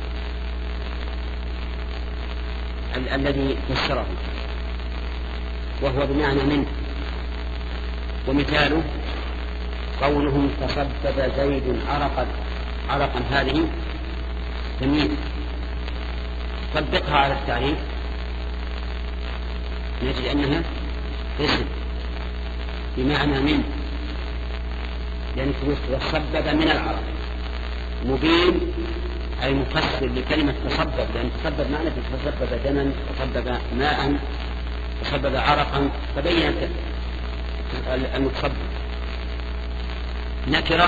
ال- الذي فسره، وهو بمعنى من. ومثاله قولهم تصبب زيد عرقا عرقا هذه تمييز، طبقها على التعريف نجد أنها اسم بمعنى من، لأن تسبب من العرق. مبين أي مفسر لكلمة تسبب، لأن تسبب معنى تسبب دما، تسبب ماء، تسبب عرقا، فبين المتسبب. نكرة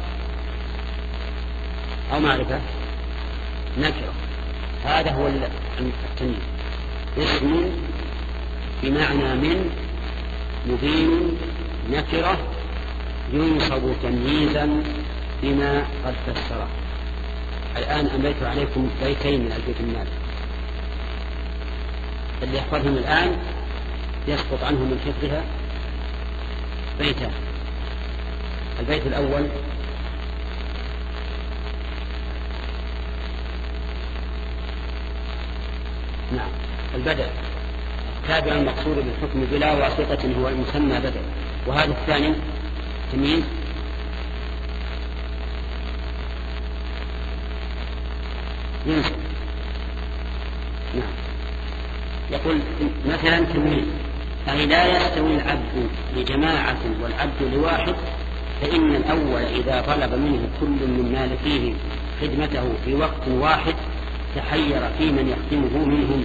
أو معرفة؟ نكرة، هذا هو التمييز. اسم بمعنى من، مبين، نكرة، ينصب تمييزا بما قد فسره. الآن أمليت عليكم بيتين من البيت المالي، اللي يحفظهم الآن يسقط عنه من حفظها بيتان. البيت الأول: نعم البدل التابع المقصود بالحكم بلا واسطة هو المسمى بدل. وهذا الثاني تمييز ينصب. نعم يقول مثلا تمييز: أي لا يستوي العبد لجماعة والعبد لواحد، فإن الأول إذا طلب منه كل من مالكيه خدمته في وقت واحد تحير في من يخدمه منهم.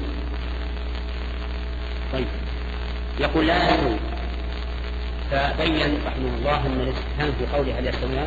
طيب يقول لا يستوي، فبين رحمه الله أن الاستفهام في قوله هل يستويان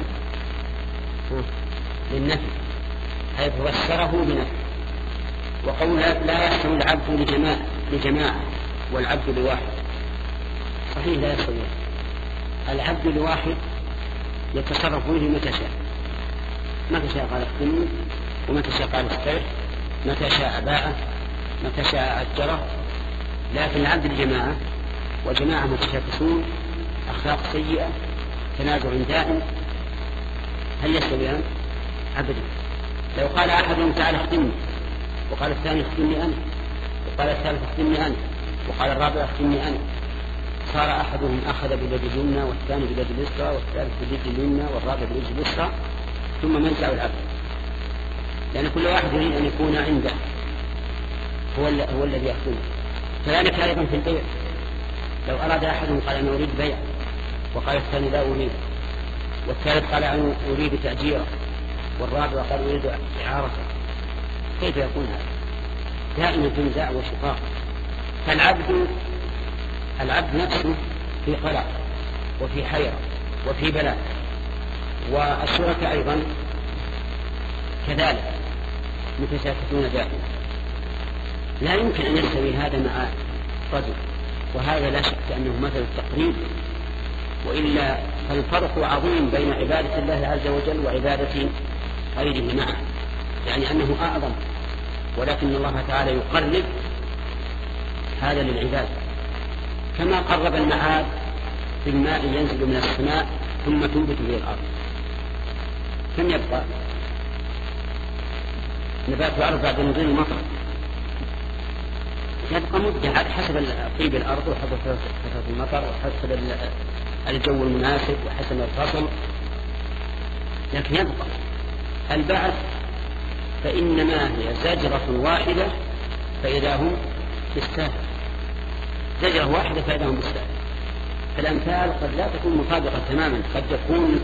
للنفي، حيث فسره بنفي. وقول لا يستوي العبد لجماعة, لجماعة والعبد لواحد، صحيح لا يستويان. العبد لواحد يتصرف فيه متى شاء، متى شاء قال اخدمني، ومتى شاء قال استرح، متى شاء باعه، متى شاء أجره. لكن العبد لجماعة، والجماعة متشاكسون، أخلاق سيئة، تنازع دائم، هل يستويان؟ أبدا. لو قال أحدهم تعال اخدمني، وقال الثاني اخدمني أنا، وقال الثالث اخدمني أنا، وقال الرابع اخدمني أنا، صار أحدهم أخذ بيد اليمنى والثاني بيد اليسرى والثالث بيد اليمنى والرابع بيد اليسرى، ثم منزع العبد، لأن كل واحد يريد أن يكون عنده هو, هو الذي يخدمه. كذلك أيضا في البيع، لو أراد أحدهم قال أنا أريد بيع، وقال الثاني لا أريد، والثالث قال أنا أريد تأجيره، والرابع قال أريد إعارته، كيف يكون هذا؟ دائما في نزاع وشقاق. فالعبد العبد نفسه في قلق وفي حيرة وفي بلاء، والشركاء أيضا كذلك متشاكسون دائما. لا يمكن أن يستوي هذا مع رجل، وهذا لا شك أنه مثل التقريب، وإلا فالفرق عظيم بين عبادة الله عز وجل وعبادة غيره معه، يعني أنه أعظم، ولكن الله تعالى يقرب هذا للعباد، كما قرب المعاد بالماء ينزل من السماء ثم تنبت به الأرض. كم يبقى نبات الأرض بعد نزول المطر؟ يبقى مدة حسب طيب الأرض وحسب فترة المطر وحسب الجو المناسب وحسب الفصل، لكن يبقى. البعث فإنما هي زجرة واحدة فإذا هم بالساهل، زجرة واحدة فإذا هم بالساهل. فالأمثال قد لا تكون مطابقة تماما، قد يكون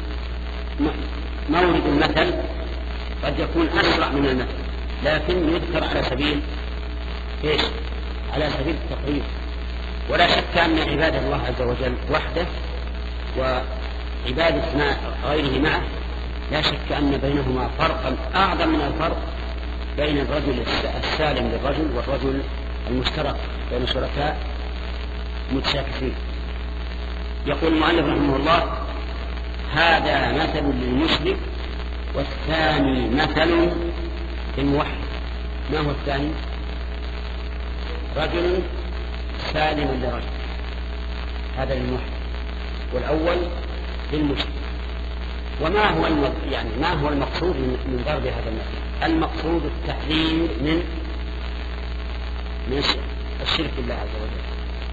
مورد المثل قد يكون أسرع من المثل، لكن يذكر على سبيل إيش؟ على سبيل التقريب. ولا شك أن عبادة الله عز وجل وحده وعبادة غيره معه لا شك أن بينهما فرقا أعظم من الفرق بين الرجل السالم للرجل والرجل المشترك بين شركاء متشاكسين. يقول المؤلف رحمه الله: هذا مثل للمشرك، والثاني مثل للموحد. ما هو الثاني؟ رجل سالم لرجل، هذا للموحد، والأول للمشرك. وما هو يعني ما هو المقصود من ضرب هذا المثل؟ المقصود التحذير من من الشرك بالله عز وجل.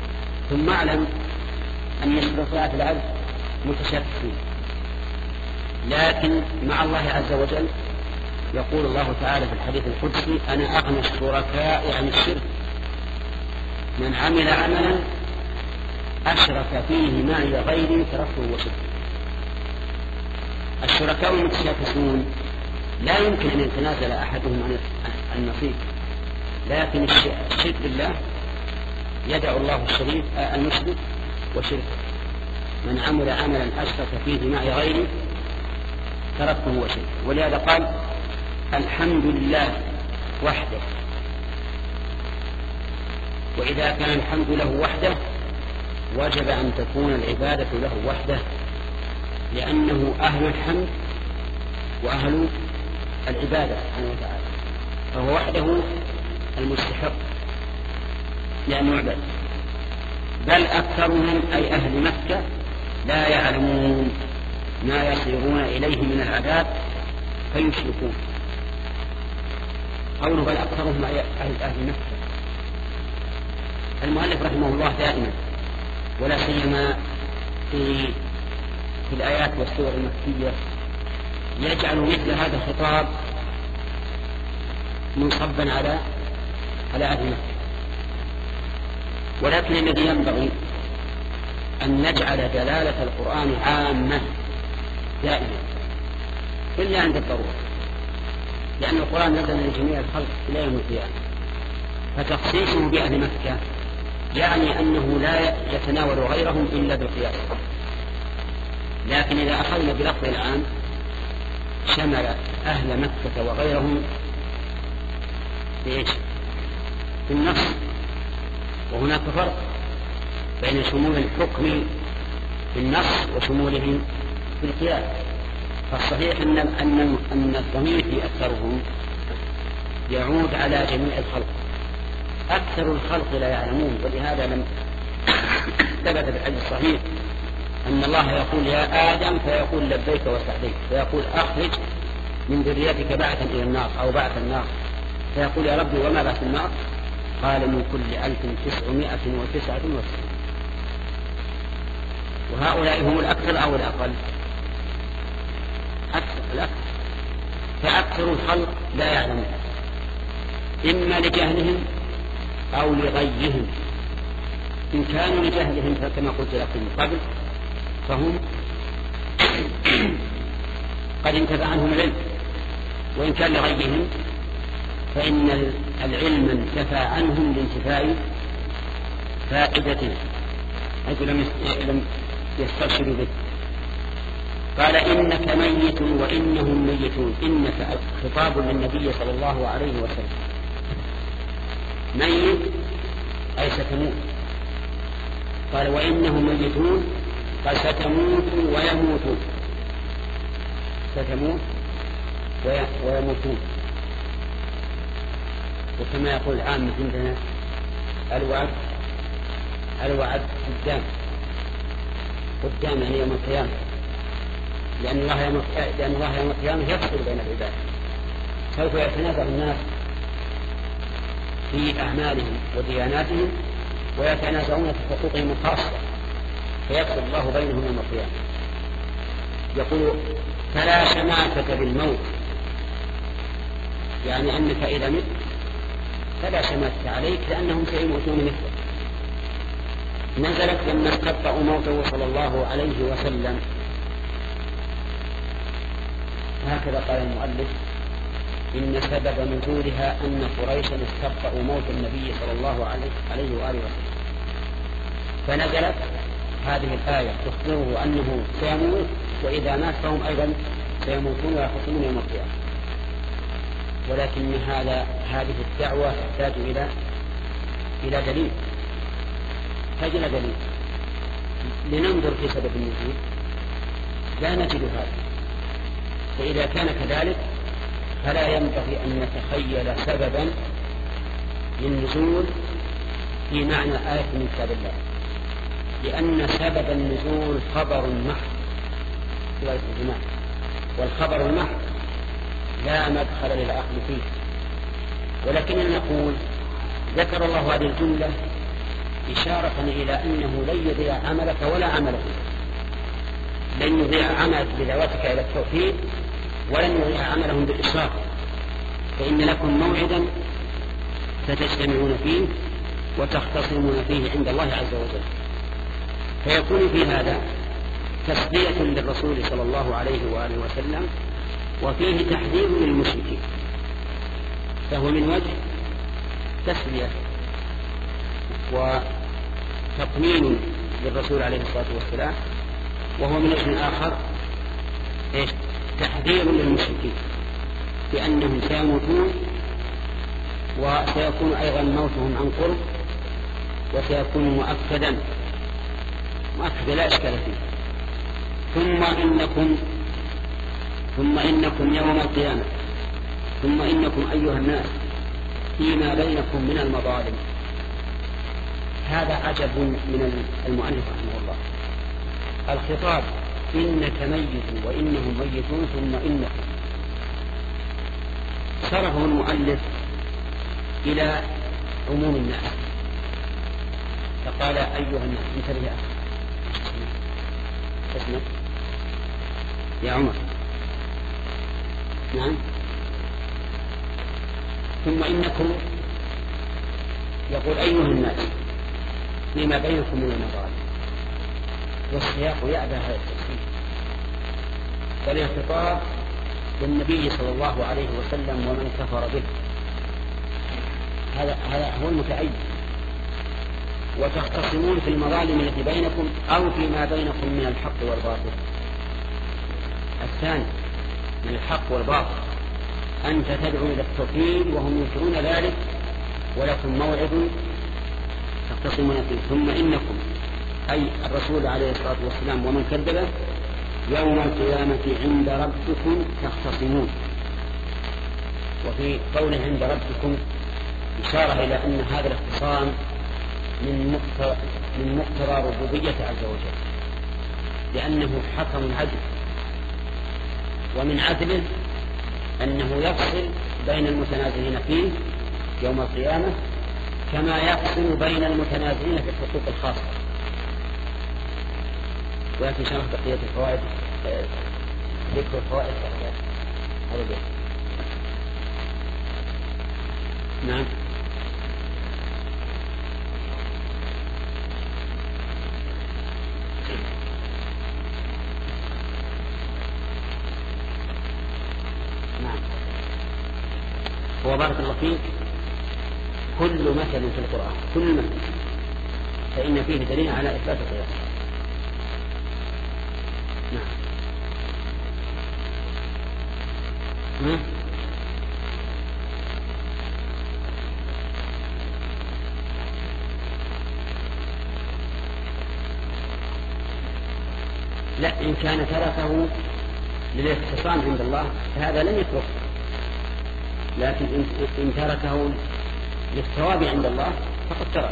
ثم اعلم أن شركاء العبد متشاكسين، لكن مع الله عز وجل يقول الله تعالى في الحديث القدسي أنا أغنى الشركاء عن الشرك من عمل عملا أشرك فيه معي غيري تركته وشركه. الشركاء المتشاكسون لا يمكن أن يتنازل أحدهم عن النصيب، لكن الشرك بالله يدع الله الشريك المشرك وشركه. من عمل عملا أشرك فيه معي غيري تركته وشركه. ولهذا قال الحمد لله وحده. وإذا كان الحمد له وحده وجب أن تكون العبادة له وحده، لأنه أهل الحمد وأهل العبادة سبحانه وتعالى، فهو وحده المستحق لأن يعبد. بل أكثرهم أي أهل مكة لا يعلمون ما يصيرون إليه من العذاب فيشركون. قوله بل أكثرهم أي أهل, أهل مكة، المؤلف رحمه الله دائما ولا سيما في في الآيات والسور المكية يجعل مثل هذا الخطاب منصبا على على أهل مكة. ولكن الذي ينبغي أن نجعل دلالة القرآن عامة دائما إلا عند الضرورة، لأن القرآن نزل لجميع الخلق إلى يوم القيامة، فتخصيصه بأهل مكة يعني أنه لا يتناول غيرهم إلا بالقياس. لكن إذا أخذنا بلفظ العام شمل أهل مكة وغيرهم بإيش؟ في النص. وهناك فرق بين شمول الحكم في النص وشموله في القياس. فالصحيح أن أن أن الضمير في أكثرهم يعود على جميع الخلق. أكثر الخلق لا يعلمون، ولهذا لم ثبت في الحديث الصحيح أن الله يقول يا آدم فيقول لبيك وسعديك، فيقول أخرج من ذريتك بعثا إلى النار أو بعث النار، فيقول يا ربي وما بعث النار؟ قال من كل ألف تسعمائة وتسعة وتسعين. وهؤلاء هم الأكثر أو الأقل؟ أكثر الأكثر. فأكثر الخلق لا يعلمون إما لجهلهم أو لغيهم. إن كانوا لجهلهم فكما قلت لكم من قبل فهم قد انتفع عنهم العلم، وإن كان لغيهم فإن العلم انتفى عنهم لانتفاء فائدته حيث لم يسترشدوا به. قال إنك ميت وإنهم ميتون. إنك خطاب للنبي صلى الله عليه وسلم. ميت أي ستموت. قال وإنهم ميتون، قال ستموت ويموتون، ستموت ويموتون. وكما يقول العامة عندنا الوعد الوعد قدام قدام يعني يوم القيامة، لأن الله يوم لأن الله يوم القيامة يفصل بين العباد، سوف يتنازع الناس في أعمالهم ودياناتهم ويتنازعون في حقوقهم الخاصة، فيفصل الله بينهم يوم القيامة. يقول فلا شماتة بالموت، يعني أنك إذا مت فلا شماتة عليك لأنهم سيموتون مثلك. نزلت لما استبطأوا موته صلى الله عليه وسلم. هكذا قال المؤلف إن سبب نزولها أن قريشا استبطأوا موت النبي صلى الله عليه وآله وسلم، فنزلت هذه الآية تخبره أنه سيموت، وإذا مات فهم أيضا سيموتون ويخصمون يوم القيامة. ولكن هذا هذه الدعوة تحتاج إلى إلى دليل، تجد دليل لننظر في سبب النزول لا نجد هذا. فإذا كان كذلك فلا ينبغي أن نتخيل سببا للنزول في معنى آية من كتاب الله، لأن سبب النزول خبر محض في آية الجماعة، والخبر المحض لا مدخل للعقل فيه. ولكننا نقول ذكر الله هذه الجملة إشارة إلى أنه لن يضيع عملك ولا عمله، لن يضيع عملك بدعوتك إلى التوحيد ولن يضيع عملهم بالإشراك، فإن لكم موعدا ستجتمعون فيه وتختصمون فيه عند الله عز وجل. فيكون في هذا تسلية للرسول صلى الله عليه وآله وسلم، وفيه تحذير للمشركين، فهو من وجه تسلية وتطمين للرسول عليه الصلاة والسلام، وهو من وجه آخر إيش؟ تحذير للمشركين بأنهم سيموتون، وسيكون أيضا موتهم عن قرب، وسيكون مؤكدا مؤكدا لا إشكال فيه. ثم إنكم ثم إنكم يوم القيامة ثم إنكم أيها الناس فيما بينكم من المظالم. هذا عجب من المؤلف رحمه الله. الخطاب إنك ميت وإنهم ميتون ثم إنكم، صرفه المؤلف إلى عموم الناس، فقال أيها الناس. انتبه يا أخي، اسمك يا عمر. نعم. ثم إنكم يقول أيها الناس فيما بينكم من المظالم، والسياق يأبى هذا التفسير، فالخطاب للنبي صلى الله عليه وسلم ومن كفر به، هذا هذا هو المتأيد. وتختصمون في المظالم التي بينكم أو فيما بينكم من الحق والباطل. الثاني من الحق والباطل أنت تدعو إلى التوحيد وهم ينكرون ذلك، ولكم موعد تختصمون فيه. ثم إنكم أي الرسول عليه الصلاة والسلام ومن كذبه يوم القيامة عند ربكم تختصمون. وفي قوله عند ربكم إشارة إلى أن هذا الاختصام من مقتضى من مقتضى ربوبيته عز وجل، لأنه حكم عدل، ومن عدله أنه يفصل بين المتنازعين فيه يوم القيامة كما يفصل بين المتنازعين في الحقوق الخاصة. ولكن شرح بقية الفوائد ذكر الفوائد هذا البيت. نعم. نعم. هو بارك الله فيك كل مثل في القرآن كل مثل فإن فيه دليل على إثبات القياس. نعم. نعم. لا، إن كان تركه للاختصام عند الله فهذا لن يتركه، لكن إن تركه للثواب عند الله فقد ترك.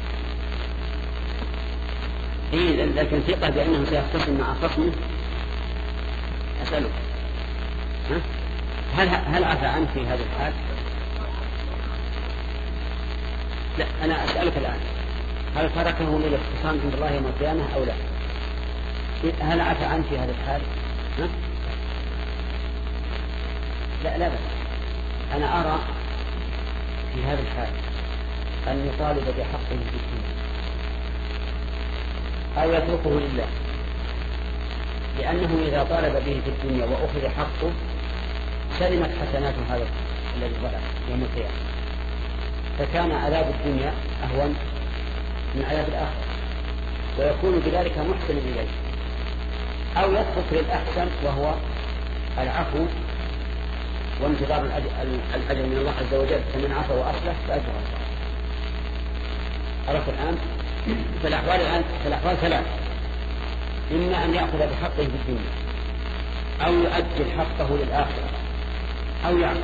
إيه، لكن ثقة بأنه سيختصم مع خصمه. أسألك ها؟ هل هل عفى عنه في هذا الحال؟ لا، أنا أسألك الآن هل تركه للاختصام عند الله يوم القيامة أو لا؟ هل عفى عنه في هذا الحال؟ ها؟ لا لا بس أنا أرى في هذا الحال أن يطالب بحقه في الدنيا أو يتركه لله، لأنه إذا طالب به في الدنيا وأخذ حقه سلمت حسنات هذا الذي ظلم يوم القيامة، فكان عذاب الدنيا أهون من عذاب الآخرة، ويكون بذلك محسن إليه، أو يترك للأحسن وهو العفو وانتظار الأجر من الله عز وجل، فمن عفا وأصلح فأجر الله. عرفت الآن؟ فالأحوال الآن فالأحوال ثلاث: إما أن يأخذ بحقه في الدنيا، أو يؤجل حقه للآخرة، أو يعفو.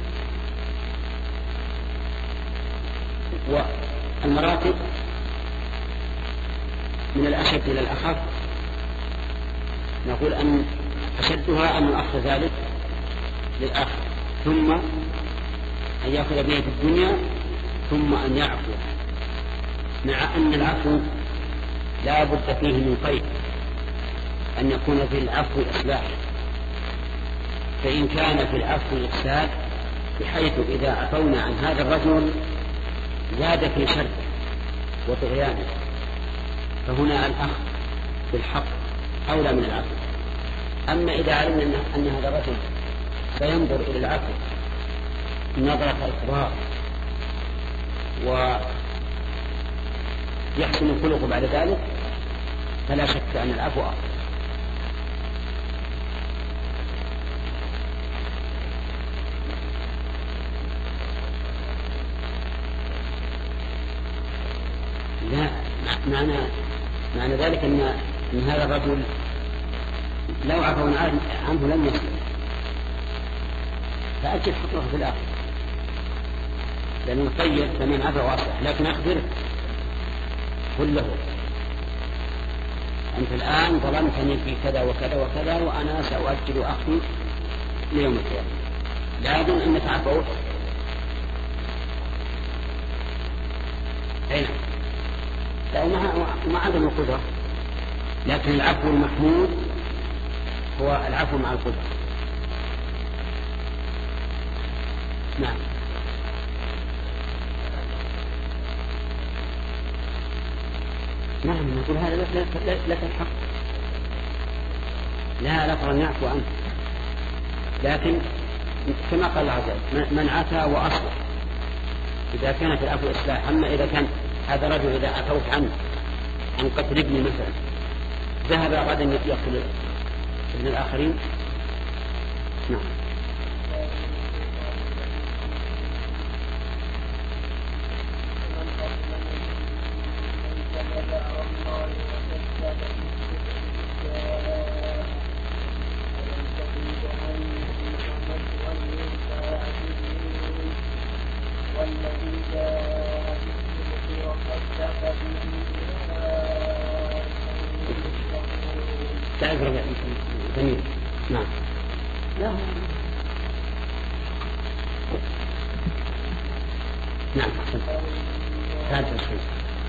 والمراتب من الأشد إلى الأخف، نقول أن أشدها أن يؤخذ ذلك للآخرة، ثم أن يأخذ به في الدنيا، ثم أن يعفو، مع أن العفو لا بد فيه من قيد. أن يكون في العفو إصلاح، فإن كان في العفو إفساد بحيث إذا عفونا عن هذا الرجل زاد في شره وطغيانه، فهنا الأخذ بالحق أولى من العفو. أما إذا علمنا أن هذا الرجل سينظر إلى العفو نظرة إكراه ويحسن الخلق بعد ذلك، فلا شك أن العفو أفضل. لا، معنى معنى ذلك أن من هذا الرجل لو عفونا عنه لم يسلم، فأجل حكمه في الآخر، لأنه طيب فمن عفا وأصلح، لكن أخبره قل له أنت الآن ظلمتني في كذا وكذا وكذا وأنا سأؤجل أخي ليوم القيامة، لازم أنك عفوت. أين لا ما عدم القدرة، لكن العفو المحمود هو العفو مع القدرة. نعم. نعم نقول هذا لك الحق، لا لفظا يعفو عنه، لكن كما قال الله عز وجل من عفا وأصلح إذا كان في العفو إصلاح. أما إذا كان هذا الرجل إذا عفوت عنه عن قتل ابني مثلا ذهب غدا يقتل ابن الآخرين. نعم. جميل. نعم. لا. نعم. هذا الشيء.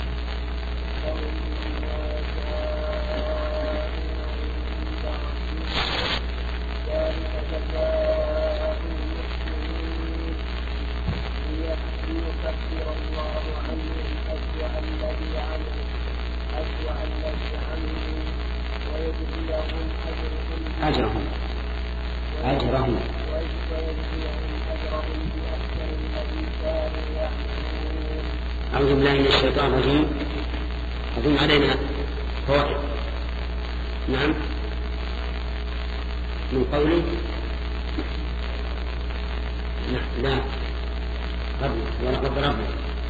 ليكفر الله عنهم أسوأ الذي عملوا أسوأ الذي عملوا ويجزيهم أجرهم أجرهم ويجزيهم أجرهم بأحسن الذي كانوا يعملون. أعوذ بالله من الشيطان الرجيم. أظن علينا فوائد. نعم. من قوله لا ربنا ولقد ضربنا.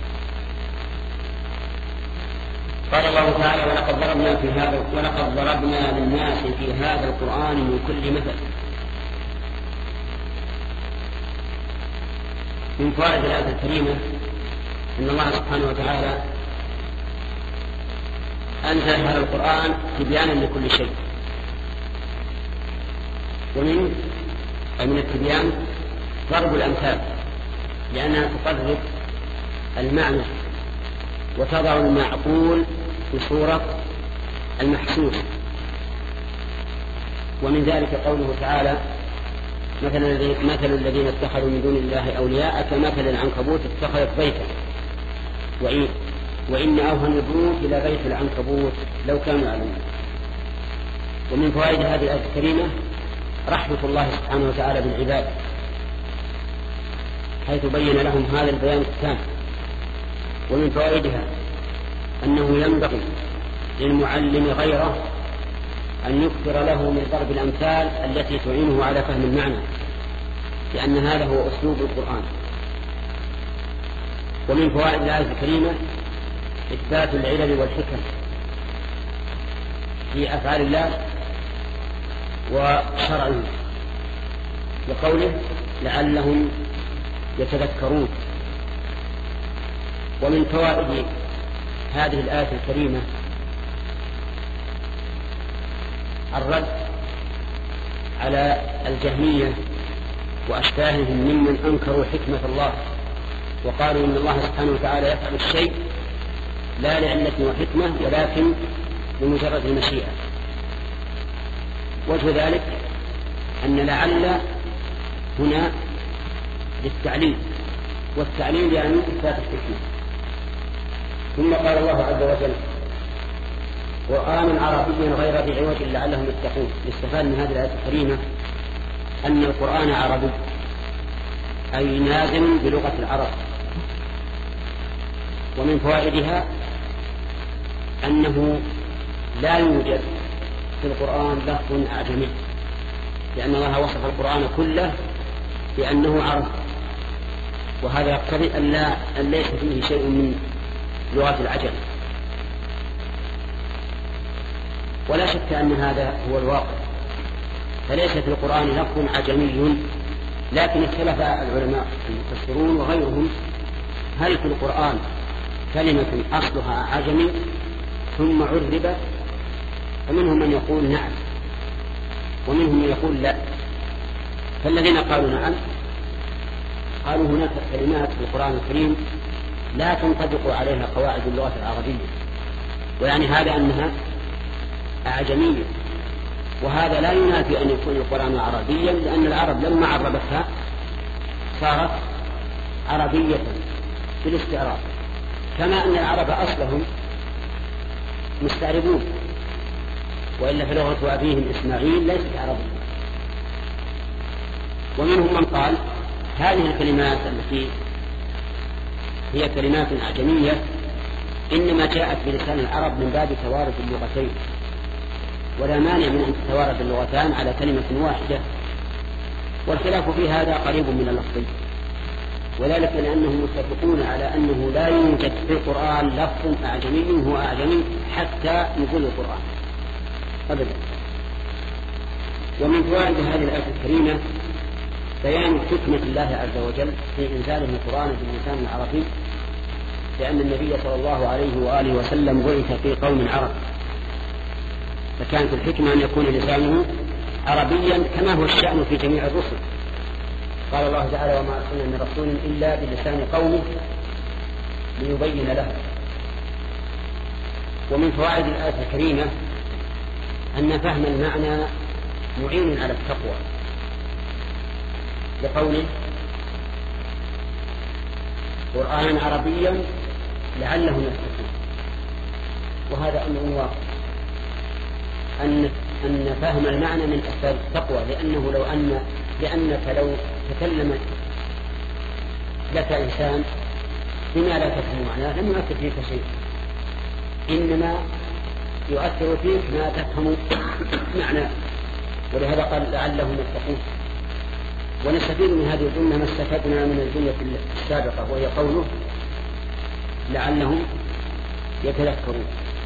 قال الله تعالى ولقد ضربنا في هذا ولقد ضربنا للناس في هذا القرآن من كل مثل. من فوائد الآية الكريمة أن الله سبحانه وتعالى أنزل هذا القرآن تبيانا لكل شيء، ومن من التبيان ضرب الأمثال لأنها تقرب المعنى وتضع المعقول في صورة المحسوس. ومن ذلك قوله تعالى مثل الذين اتخذوا من دون الله أولياء كمثل العنكبوت اتخذت بيتا وإن, وإن أوهن البيوت إلى بيت العنكبوت لو كانوا يعلمون. ومن فوائد هذه الآية الكريمة رحمة الله سبحانه وتعالى بالعباد، حيث بين لهم هذا البيان التام. ومن فوائدها أنه ينبغي للمعلم غيره أن يكثر له من ضرب الأمثال التي تعينه على فهم المعنى، لأن هذا هو أسلوب القرآن. ومن فوائد الآية الكريمة إثبات العلل والحكم في أفعال الله وشرعه، وقوله لعلهم يتذكرون. ومن فوائد هذه الآية الكريمة الرد على الجهمية وأشباههم ممن أنكروا حكمة الله وقالوا إن الله سبحانه وتعالى يفعل الشيء لا لعلة وحكمة ولكن بمجرد المشيئة. وجه ذلك أن لعل هنا للتعليل، والتعليل يعني إثبات الحكمة. ثم قال الله عز وجل قرآنا عربيا غير ذي عوج لعلهم يتقون. يستفاد من هذه الآية الكريمة أن القرآن عربي، أي نازل بلغة العرب. ومن فوائدها أنه لا يوجد في القرآن لفظ أعجمي، لأن الله وصف القرآن كله بأنه عربي، وهذا يقتضي أن لا أن ليس فيه شيء من لغة العجم. ولا شك أن هذا هو الواقع، فليس في القرآن لفظ عجمي، لكن اختلف العلماء المفسرون وغيرهم هل في القرآن كلمة أصلها عجمي ثم عربت، فمنهم من يقول نعم ومنهم من يقول لا. فالذين قالوا نعم قالوا هناك كلمات في القرآن الكريم لا تنطبق عليها قواعد اللغة العربية، ويعني هذا أنها أعجمية، وهذا لا ينافي أن يكون القرآن عربيا، لأن العرب لما عربتها صارت عربية في الاستعراض، كما أن العرب أصلهم مستعربون، وإلا فلغة أبيهم إسماعيل ليست عربية. ومنهم من قال هذه الكلمات التي هي كلمات أعجمية إنما جاءت بلسان العرب من باب توارد اللغتين، ولا مانع من أن تتوارد اللغتان على كلمة واحدة، والخلاف في هذا قريب من اللفظ، وذلك لأنهم متفقون على أنه لا يوجد في القرآن لفظ أعجمي هو أعجمي حتى نزول القرآن أبدا. ومن فوائد هذه الآية الكريمة بيان حكمة الله عز وجل في إنزاله القرآن باللسان العربي، لأن النبي صلى الله عليه وآله وسلم بعث في قوم عرب، فكانت الحكمة أن يكون لسانه عربيا كما هو الشأن في جميع الرسل. قال الله تعالى وما أرسلنا من رسول إلا بلسان قومه ليبين له. ومن فوائد الآية الكريمة أن فهم المعنى معين على التقوى، لقوله قرآنا عربيا لعلهم يتقون، وهذا أمر واقع أن أن فهم المعنى من أسباب التقوى، لأنه لو أن لأنك لو تكلم لك إنسان بما لا تفهم معناه لم يؤثر فيك شيء، إنما يؤثر فيك ما تفهم معناه، ولهذا قال لعلهم يتقون. ونستفيد من هذه الجملة ما استفدنا من الجملة السابقة، وهي قوله لعلهم يتذكرون.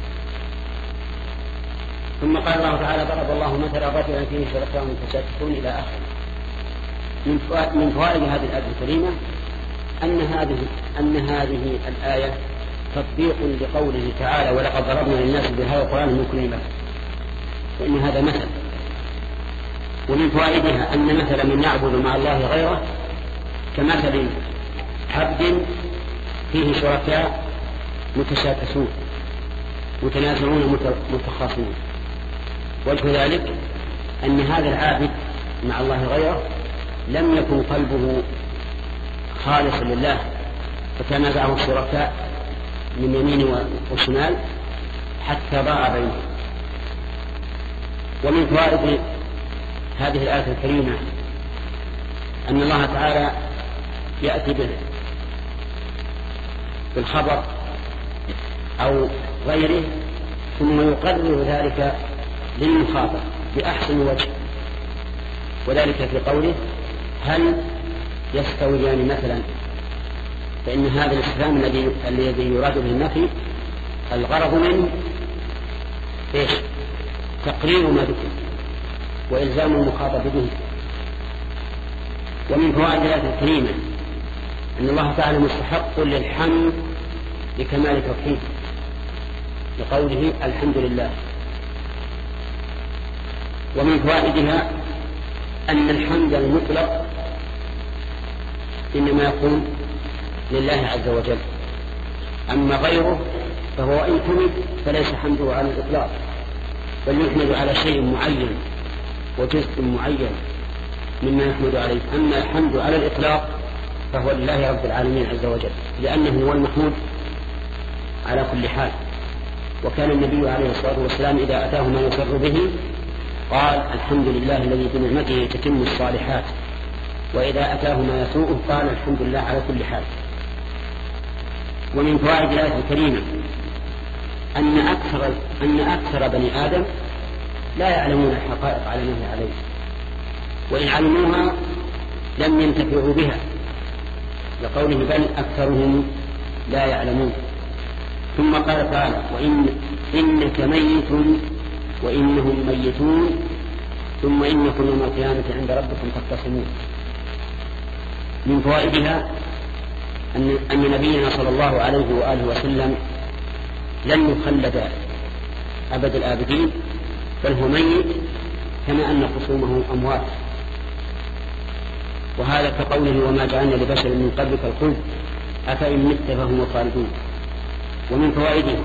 ثم قال الله تعالى ضرب الله مثلا رجلا فيه شركاء متشاكسون إلى آخره. من فوائد هذه الآية الكريمة أن هذه أن هذه الآية تطبيق لقوله تعالى ولقد ضربنا للناس بهذا القرآن من كل مثل، وإن هذا مثل. ومن فوائدها أن مثل من يعبد مع الله غيره كمثل عبد فيه شركاء متشاكسون متنازعون متخاصمون. وجه ذلك أن هذا العابد مع الله غيره لم يكن قلبه خالصا لله، فتنازعه الشركاء من يمين وشمال حتى ضاع بينهم. ومن فوائد هذه الآية الكريمة أن الله تعالى يأتي به بالخبر أو غيره ثم يقرر ذلك للمخاطب بأحسن وجه، وذلك في قوله هل يستويان مثلا، فإن هذا الاستفهام الذي الذي يراد به النفي الغرض منه إيش؟ تقرير ما ذكر وإلزام المخاطب به. ومن فوائد الآية الكريمة أن الله تعالى مستحق للحمد لكمال توحيده لقوله الحمد لله. ومن فوائدها أن الحمد المطلق إنما يكون لله عز وجل، أما غيره فهو إن حمد فليس حمده على الإطلاق، بل يحمد على شيء معين وجزء معين مما يحمد عليه. أما الحمد على الإطلاق فهو لله رب العالمين عز وجل، لأنه هو المحمود على كل حال. وكان النبي عليه الصلاة والسلام إذا أتاه ما يسر به قال الحمد لله الذي بنعمته تتم الصالحات، وإذا أتاه ما يسوءه قال الحمد لله على كل حال. ومن فوائد الآية الكريمة أن أكثر, أن أكثر بني آدم لا يعلمون الحقائق على ما هي عليه، وإن علموها لم ينتفعوا بها، لقوله بل أكثرهم لا يعلمون. ثم قال تعالى وإن إنك ميت وإنهم ميتون ثم إنكم يوم القيامة عند ربكم تختصمون. من فوائدها أن, أن نبينا صلى الله عليه وآله وسلم لن يخلد أبد الآبدين، بل هو ميت كما أن خصومه أموات، وهذا كقوله وما جعلنا لبشر من قبلك الخلد أفإن مت فهم الخالدون. ومن فوائده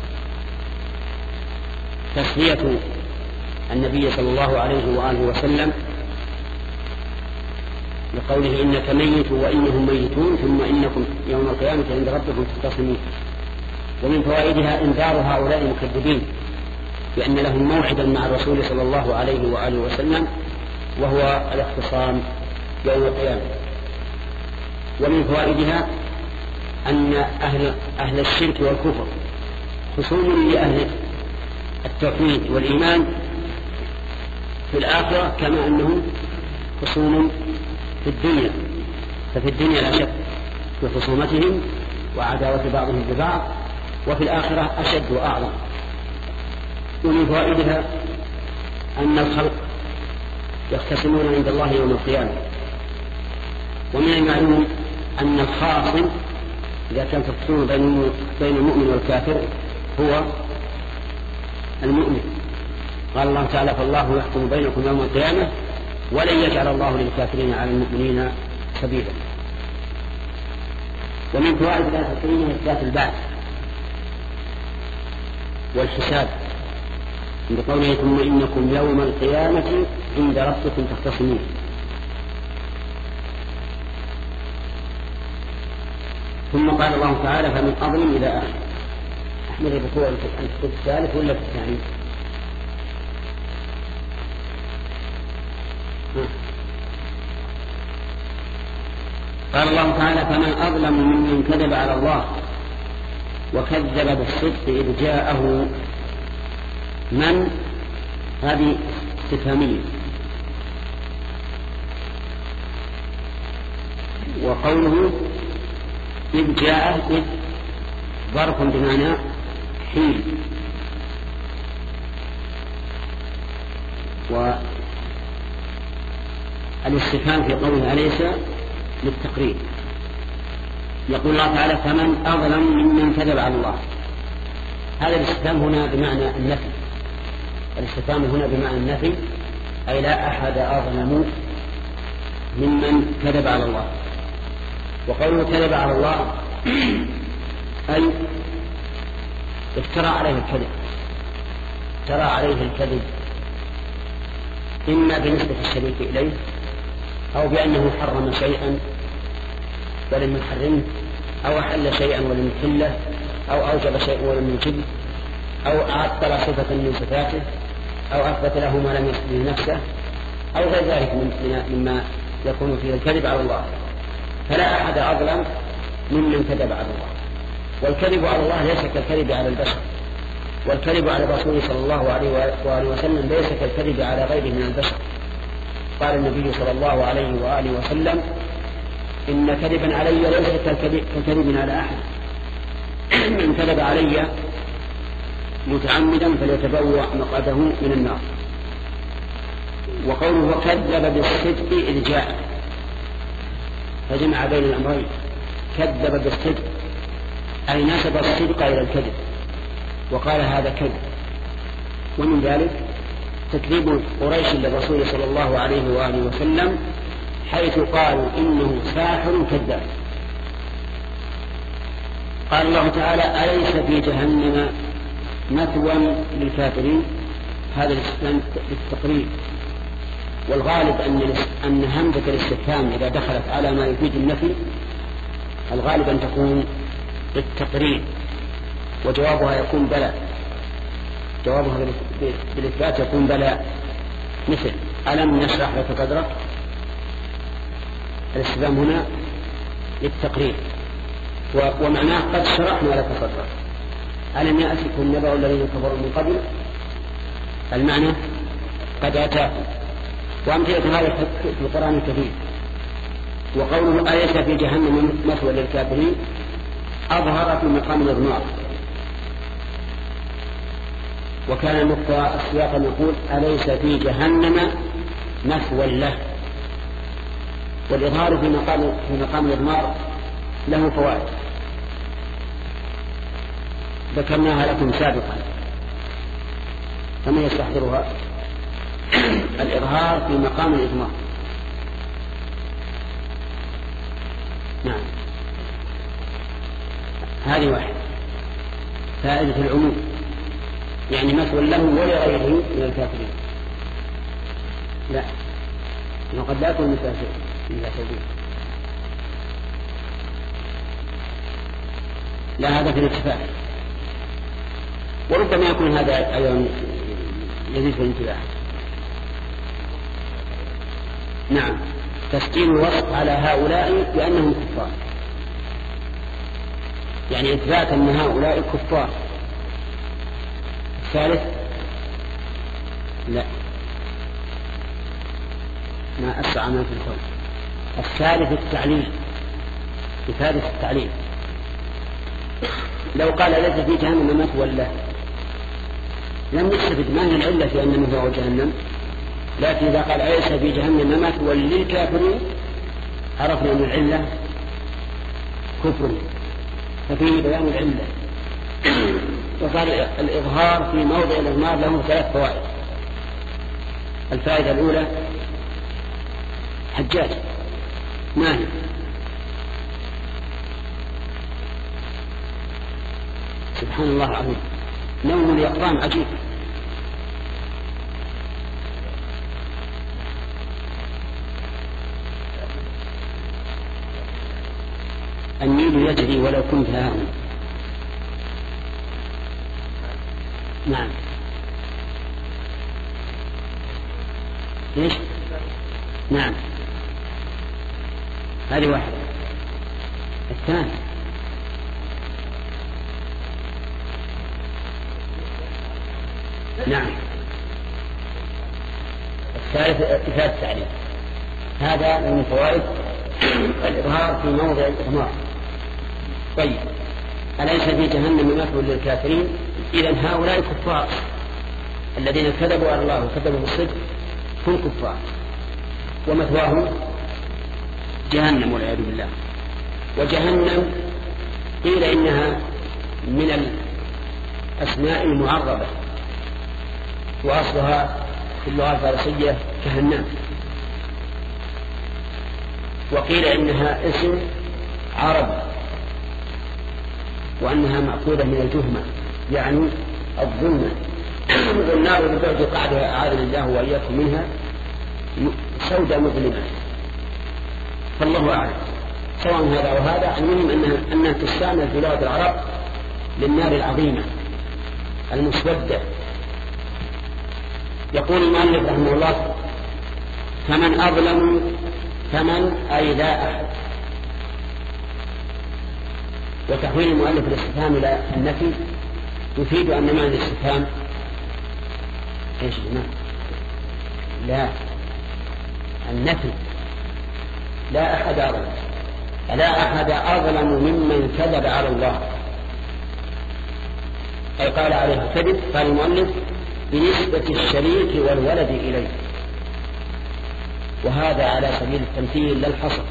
تسلية النبي صلى الله عليه وآله وسلم لقوله إنك ميت وإنهم ميتون ثم إنكم يوم القيامة عند ربكم تختصمون. ومن فوائدها إنذار هؤلاء المكذبين بأن لهم موعدا مع الرسول صلى الله عليه وآله وسلم وهو الاختصام يوم القيامة. ومن فوائدها أن أهل, أهل الشرك والكفر خصوم لأهل التوحيد والإيمان في الآخرة كما أنهم خصوم في الدنيا، ففي الدنيا لا شك في خصومتهم وعداوة بعضهم ببعض، وفي الآخرة أشد وأعظم. ومن فوائدها أن الخلق يختصمون عند الله يوم القيامة. ومن المعلوم أن الخاصم إذا كان تفصيل بين المؤمن والكافر هو المؤمن. قال الله تعالى فالله يحكم بينكم يوم القيامة ولن يجعل الله للكافرين على المؤمنين سبيلا. ومن فوائد الآية الكريمة إثبات البعث والحساب عند قوله ثم إنكم يوم القيامة عند ربكم تختصمون. ثم قال الله تعالى فمن أظلم إلى آخر. أحمد البكوة أن تكون الثالث ولا في الثاني؟ قال الله تعالى فمن أظلم ممن كذب على الله وكذب بالصدق إذ جاءه. من هذه استفهامية، وقوله إذ جاءه إذ ظرف بمعنى حين، والاستفهام في قوله أليس للتقرير. يقول الله تعالى فمن أظلم ممن كذب على الله. هذا الاستفهام هنا بمعنى النفي، الاستفهام هنا بمعنى النفي أي لا أحد أظلم ممن كذب على الله. وقوله كذب على الله أي افترى عليه الكذب، افترى عليه الكذب إما بنسبة الشريك إليه أو بأنه حرم شيئا ولم يحرمه، أو أحل شيئا ولم يحله، أو أوجب شيئا ولم يوجبه، أو عطل صفة من صفاته، أو أثبت له ما لم يثبته نفسه، أو غير ذلك مما يكون فيه الكذب على الله. فلا أحد أظلم ممن كذب على الله. والكذب على الله ليس كالكذب على البشر، والكذب على الرسول صلى الله عليه وآله وسلم ليس كالكذب على غيره من البشر. قال النبي صلى الله عليه وآله وسلم إن كذبا علي ليس كالكذب على أحد، من كذب علي متعمدا فليتبوأ مقعده من النار. وقوله وكذب بالصدق إذ جاء فجمع بين الأمرين، كذب بالصدق أي نسب الصدق إلى الكذب وقال هذا كذب. ومن ذلك تكذيب قريش للرسول صلى الله عليه وآله وسلم حيث قالوا إنه ساحر كذاب. قال الله تعالى أليس في جهنم مثوى للكافرين. هذا الاستثناء للتقريب والغالب أن أن همزة الاستفهام إذا دخلت على ما يفيد النفي الغالب أن تكون بالتقرير، وجوابها يكون بلى، جوابها بالإثبات يكون بلى، مثل ألم نشرح لك صدرك. الاستفهام هنا للتقرير، ومعناه قد شرحنا لك صدرك. ألم يأتكم نبأ الذين كفروا من قبل، المعنى قد أتاكم. وأمثلة هذا في القرآن الكريم. وقوله أليس في جهنم مثوى للكافرين أظهر في مقام الإضمار، وكان مقتضى السياق يقول أليس في جهنم مثوى له. والإظهار في مقام في مقام الإضمار له فوائد ذكرناها لكم سابقا، فمن يستحضرها؟ الإظهار في مقام الإضمار. نعم، هذه واحدة فائدة العموم، يعني مثوى له ولغيره من الكافرين. لا، وقد لا يكون مسافر إلا سبيل. لا، هذا في الاتفاق. وربما يكون هذا أيضا يزيد في الانتباه. نعم، تسكين الوصف على هؤلاء بأنهم كفار، يعني إثبات أن هؤلاء كفار. الثالث لا، ما أسرع ما في الكون. الثالث التعليل، إفادة التعليل. لو قال ليس في جهنم مثوى له لم يستفد ما هي العلة في أن مثوى جهنم، لكن إذا قال ليس في جهنم مثوى للكافرين عرفنا أن العلة كفر، ففيه بيان العلة. وصار الإظهار في موضع الإضمار له ثلاث فوائد. الفائدة الأولى حجاج ما هي؟ سبحان الله العظيم، نوم اليقظان عجيب. النيل يجري ولو كنت هاهنا. نعم، ليش؟ نعم، هذه واحدة. الثاني نعم، الثالث إفادة التعليم. هذا من فوائد الإظهار في موضع الإضمار. طيب، أليس في جهنم مثوى للكافرين؟ إذن هؤلاء كفار الذين كذبوا على الله وكذبوا بالصدق هم كفار، ومثواهم جهنم والعياذ بالله. وجهنم قيل إنها من الأسماء المعربة، وأصلها في اللغة الفارسية كهنم، وقيل إنها اسم عربي، وأنها مأخوذة من الجهمة يعني الظلمة. والنار ببعد قاعدة أعاذنا الله وإياكم منها سوداء مظلمة، فالله أعلم. سواء هذا وهذا، المهم أنها, أنها تستعمل في لغة العرب للنار العظيمة المسودة. يقول المؤلف رحمه الله: فمن أظلم، فمن أي لا أحد. وتحويل المؤلف الاستفهام إلى النفي يفيد أن معنى الاستفهام ايش؟ لا، النفي. لا أحد أظلم، لا أحد أظلم ممن كذب على الله، أي قال عليه كذب. قال المؤلف بنسبة الشريك والولد إليه، وهذا على سبيل التمثيل لا الحصر.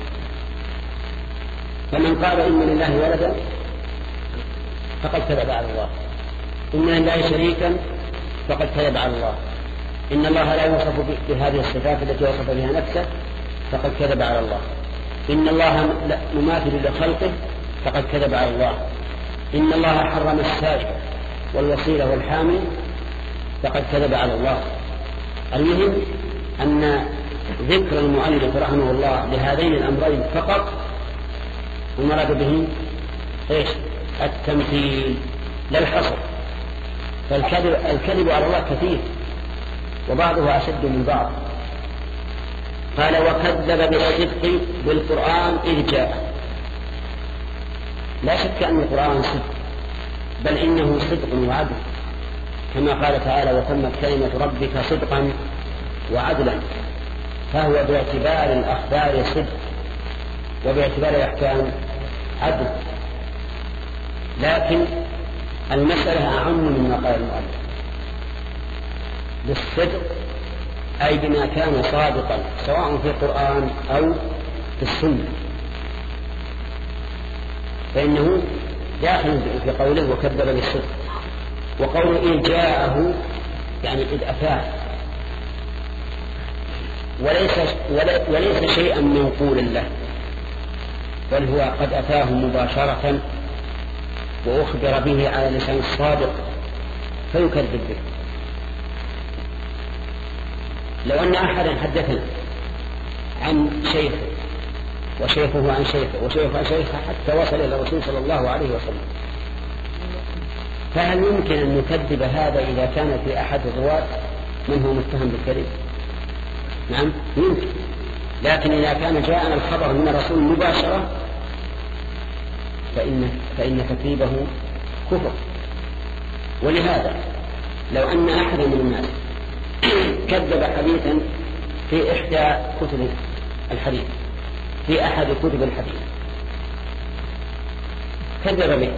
فمن قال إن لله ولدا فقد كذب على الله، إن لله شريكا فقد كذب على الله، إن الله لا يوصف بهذه الصفات التي وصف بها نفسه فقد كذب على الله، إن الله مماثل لخلقه فقد كذب على الله، إن الله حرم السارق والوصيلة والحامل فقد كذب على الله. المهم أن ذكر المؤلف رحمه الله لهذين الأمرين فقط المراد به إيش؟ التمثيل لا الحصر. فالكذب الكذب على الله كثير وبعضه أشد من بعض. قال وكذب بالصدق بالقرآن إذ جاء. لا شك أن القرآن صدق، بل إنه صدق وعدل، كما قال تعالى وتمت كلمة ربك صدقا وعدلا، فهو باعتبار الأخبار صدق وباعتبار الأحكام عدل. لكن المسألة أعم من ما قال المؤلف. بالصدق أي بما كان صادقا سواء في القرآن أو في السنة، فإنه داخل في قوله وكذب بالصدق. وقوله إن جاءه يعني إذ أتاه، وليس, وليس شيئا منقولا له، بل هو قد أتاه مباشرة وأخبر به على لسان الصادق فيكذب به. لو أن أحدا حدثنا عن شيخه وشيخه عن شيخه وشيخه عن شيخه حتى وصل إلى الرسول صلى الله عليه وسلم، فهل يمكن أن نكذب هذا إذا كان في أحد الرواة من هو متهم بالكذب؟ نعم يمكن. لكن إذا كان جاءنا الخبر من الرسول مباشرة فإن, فإن تكذيبه كفر. ولهذا لو أن أحدا من الناس كذب حديثا في إحدى كتب الحديث في أحد كتب الحديث كذب به،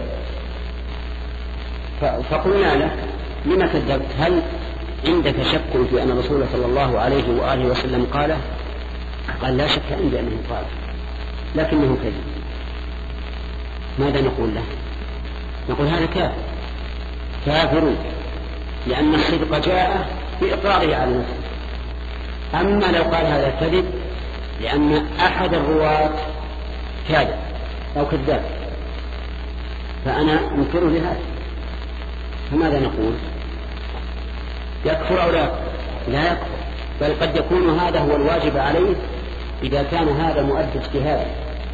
فقلنا له لما كذبت؟ هل عندك شك في أن الرسول صلى الله عليه وآله وسلم قاله؟ قال لا شك عندي أنه قال، لكنه كذب. ماذا نقول له؟ نقول هذا كافر كافر، لأن الصدق جاء بإقراره على نفسه. أما لو قال هذا كذب لأن أحد الرواة كاذب أو كذاب فأنا أنكره لهذا، فماذا نقول؟ يكفر أو لا يكفر؟ لا يكفر، بل قد يكون هذا هو الواجب عليه إذا كان هذا مؤدى اجتهاد.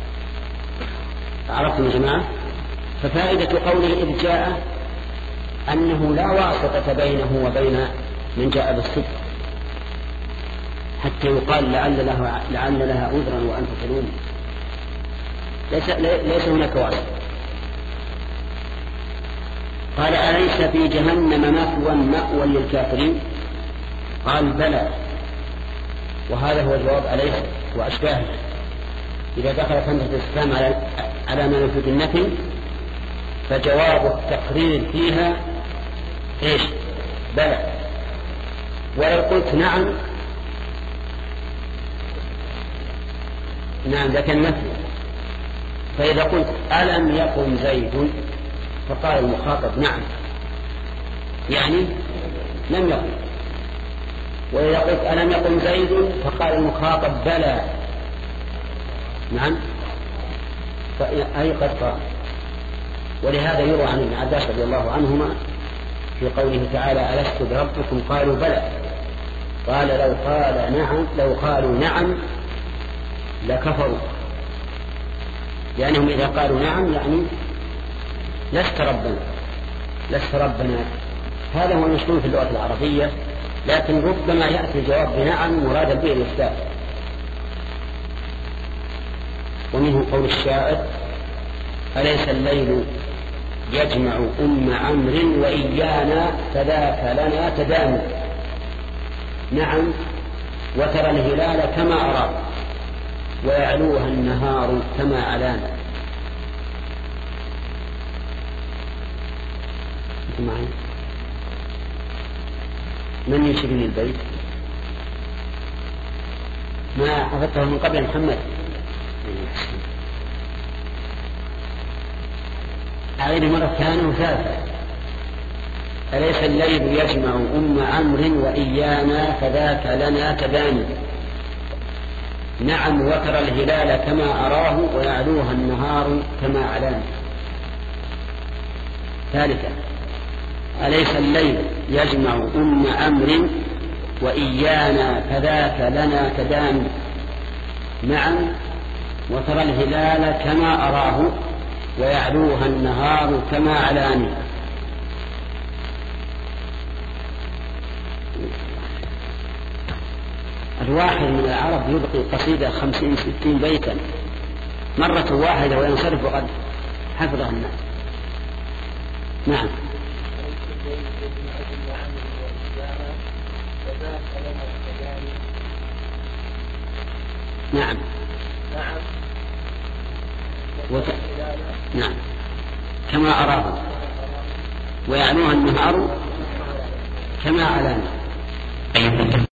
عرفتم يا جماعة؟ ففائدة قوله إذ جاء أنه لا واسطة بينه وبين من جاء بالصدق حتى يقال لعل لها, لعل لها عذرا وأنت تلوم. ليس, ليس هناك واسطة. قال أليس في جهنم مثوى مأوى للكافرين؟ قال بلى، وهذا هو الجواب أليس وأشباهه. إذا دخلت همزة الاستفهام على على ما يفيد النفي فجواب التقرير فيها ايش؟ بلى. ولو قلت نعم نعم لكن نفي. فإذا قلت ألم يقم زيد فقال المخاطب نعم يعني لم يقم. وإذا قلت ألم يقم زيد فقال المخاطب بلى نعم أي قد قام. ولهذا يروى عن ابن عباس رضي الله عنهما في قوله تعالى ألست بربكم قالوا بلى، قال لو قال نعم لو قالوا نعم لكفروا، لأنهم إذا قالوا نعم يعني لست ربنا لست ربنا. هذا هو المشهور في اللغة العربية، لكن ربما يأتي الجواب بنعم مرادا به الإثبات. ومنه قول الشاعر أليس الليل يجمع أم عمرو وإيانا فذاك لنا تدامى. نعم وترى الهلال كما أرى ويعلوها النهار كما علانا. من يشرني البيت؟ ما حفظته من قبل محمد. أعيد مرة ثانية وثالثة. أليس الليل يجمع أم عمرو وإيانا فذاك لنا تباني. نعم وترى الهلال كما أراه ويعلوها النهار كما علاني. ثالثا أليس الليل يجمع أم عمرو وإيانا فذاك لنا كدان معا وترى الهلال كما أراه ويعلوها النهار كما علاني. الواحد من العرب يبقي قصيدة خمسين ستين بيتا مرة واحدة وينصرف وقد حفظها الناس. نعم. نعم. وت... نعم كما أراه ويعلوها النهار كما علاني.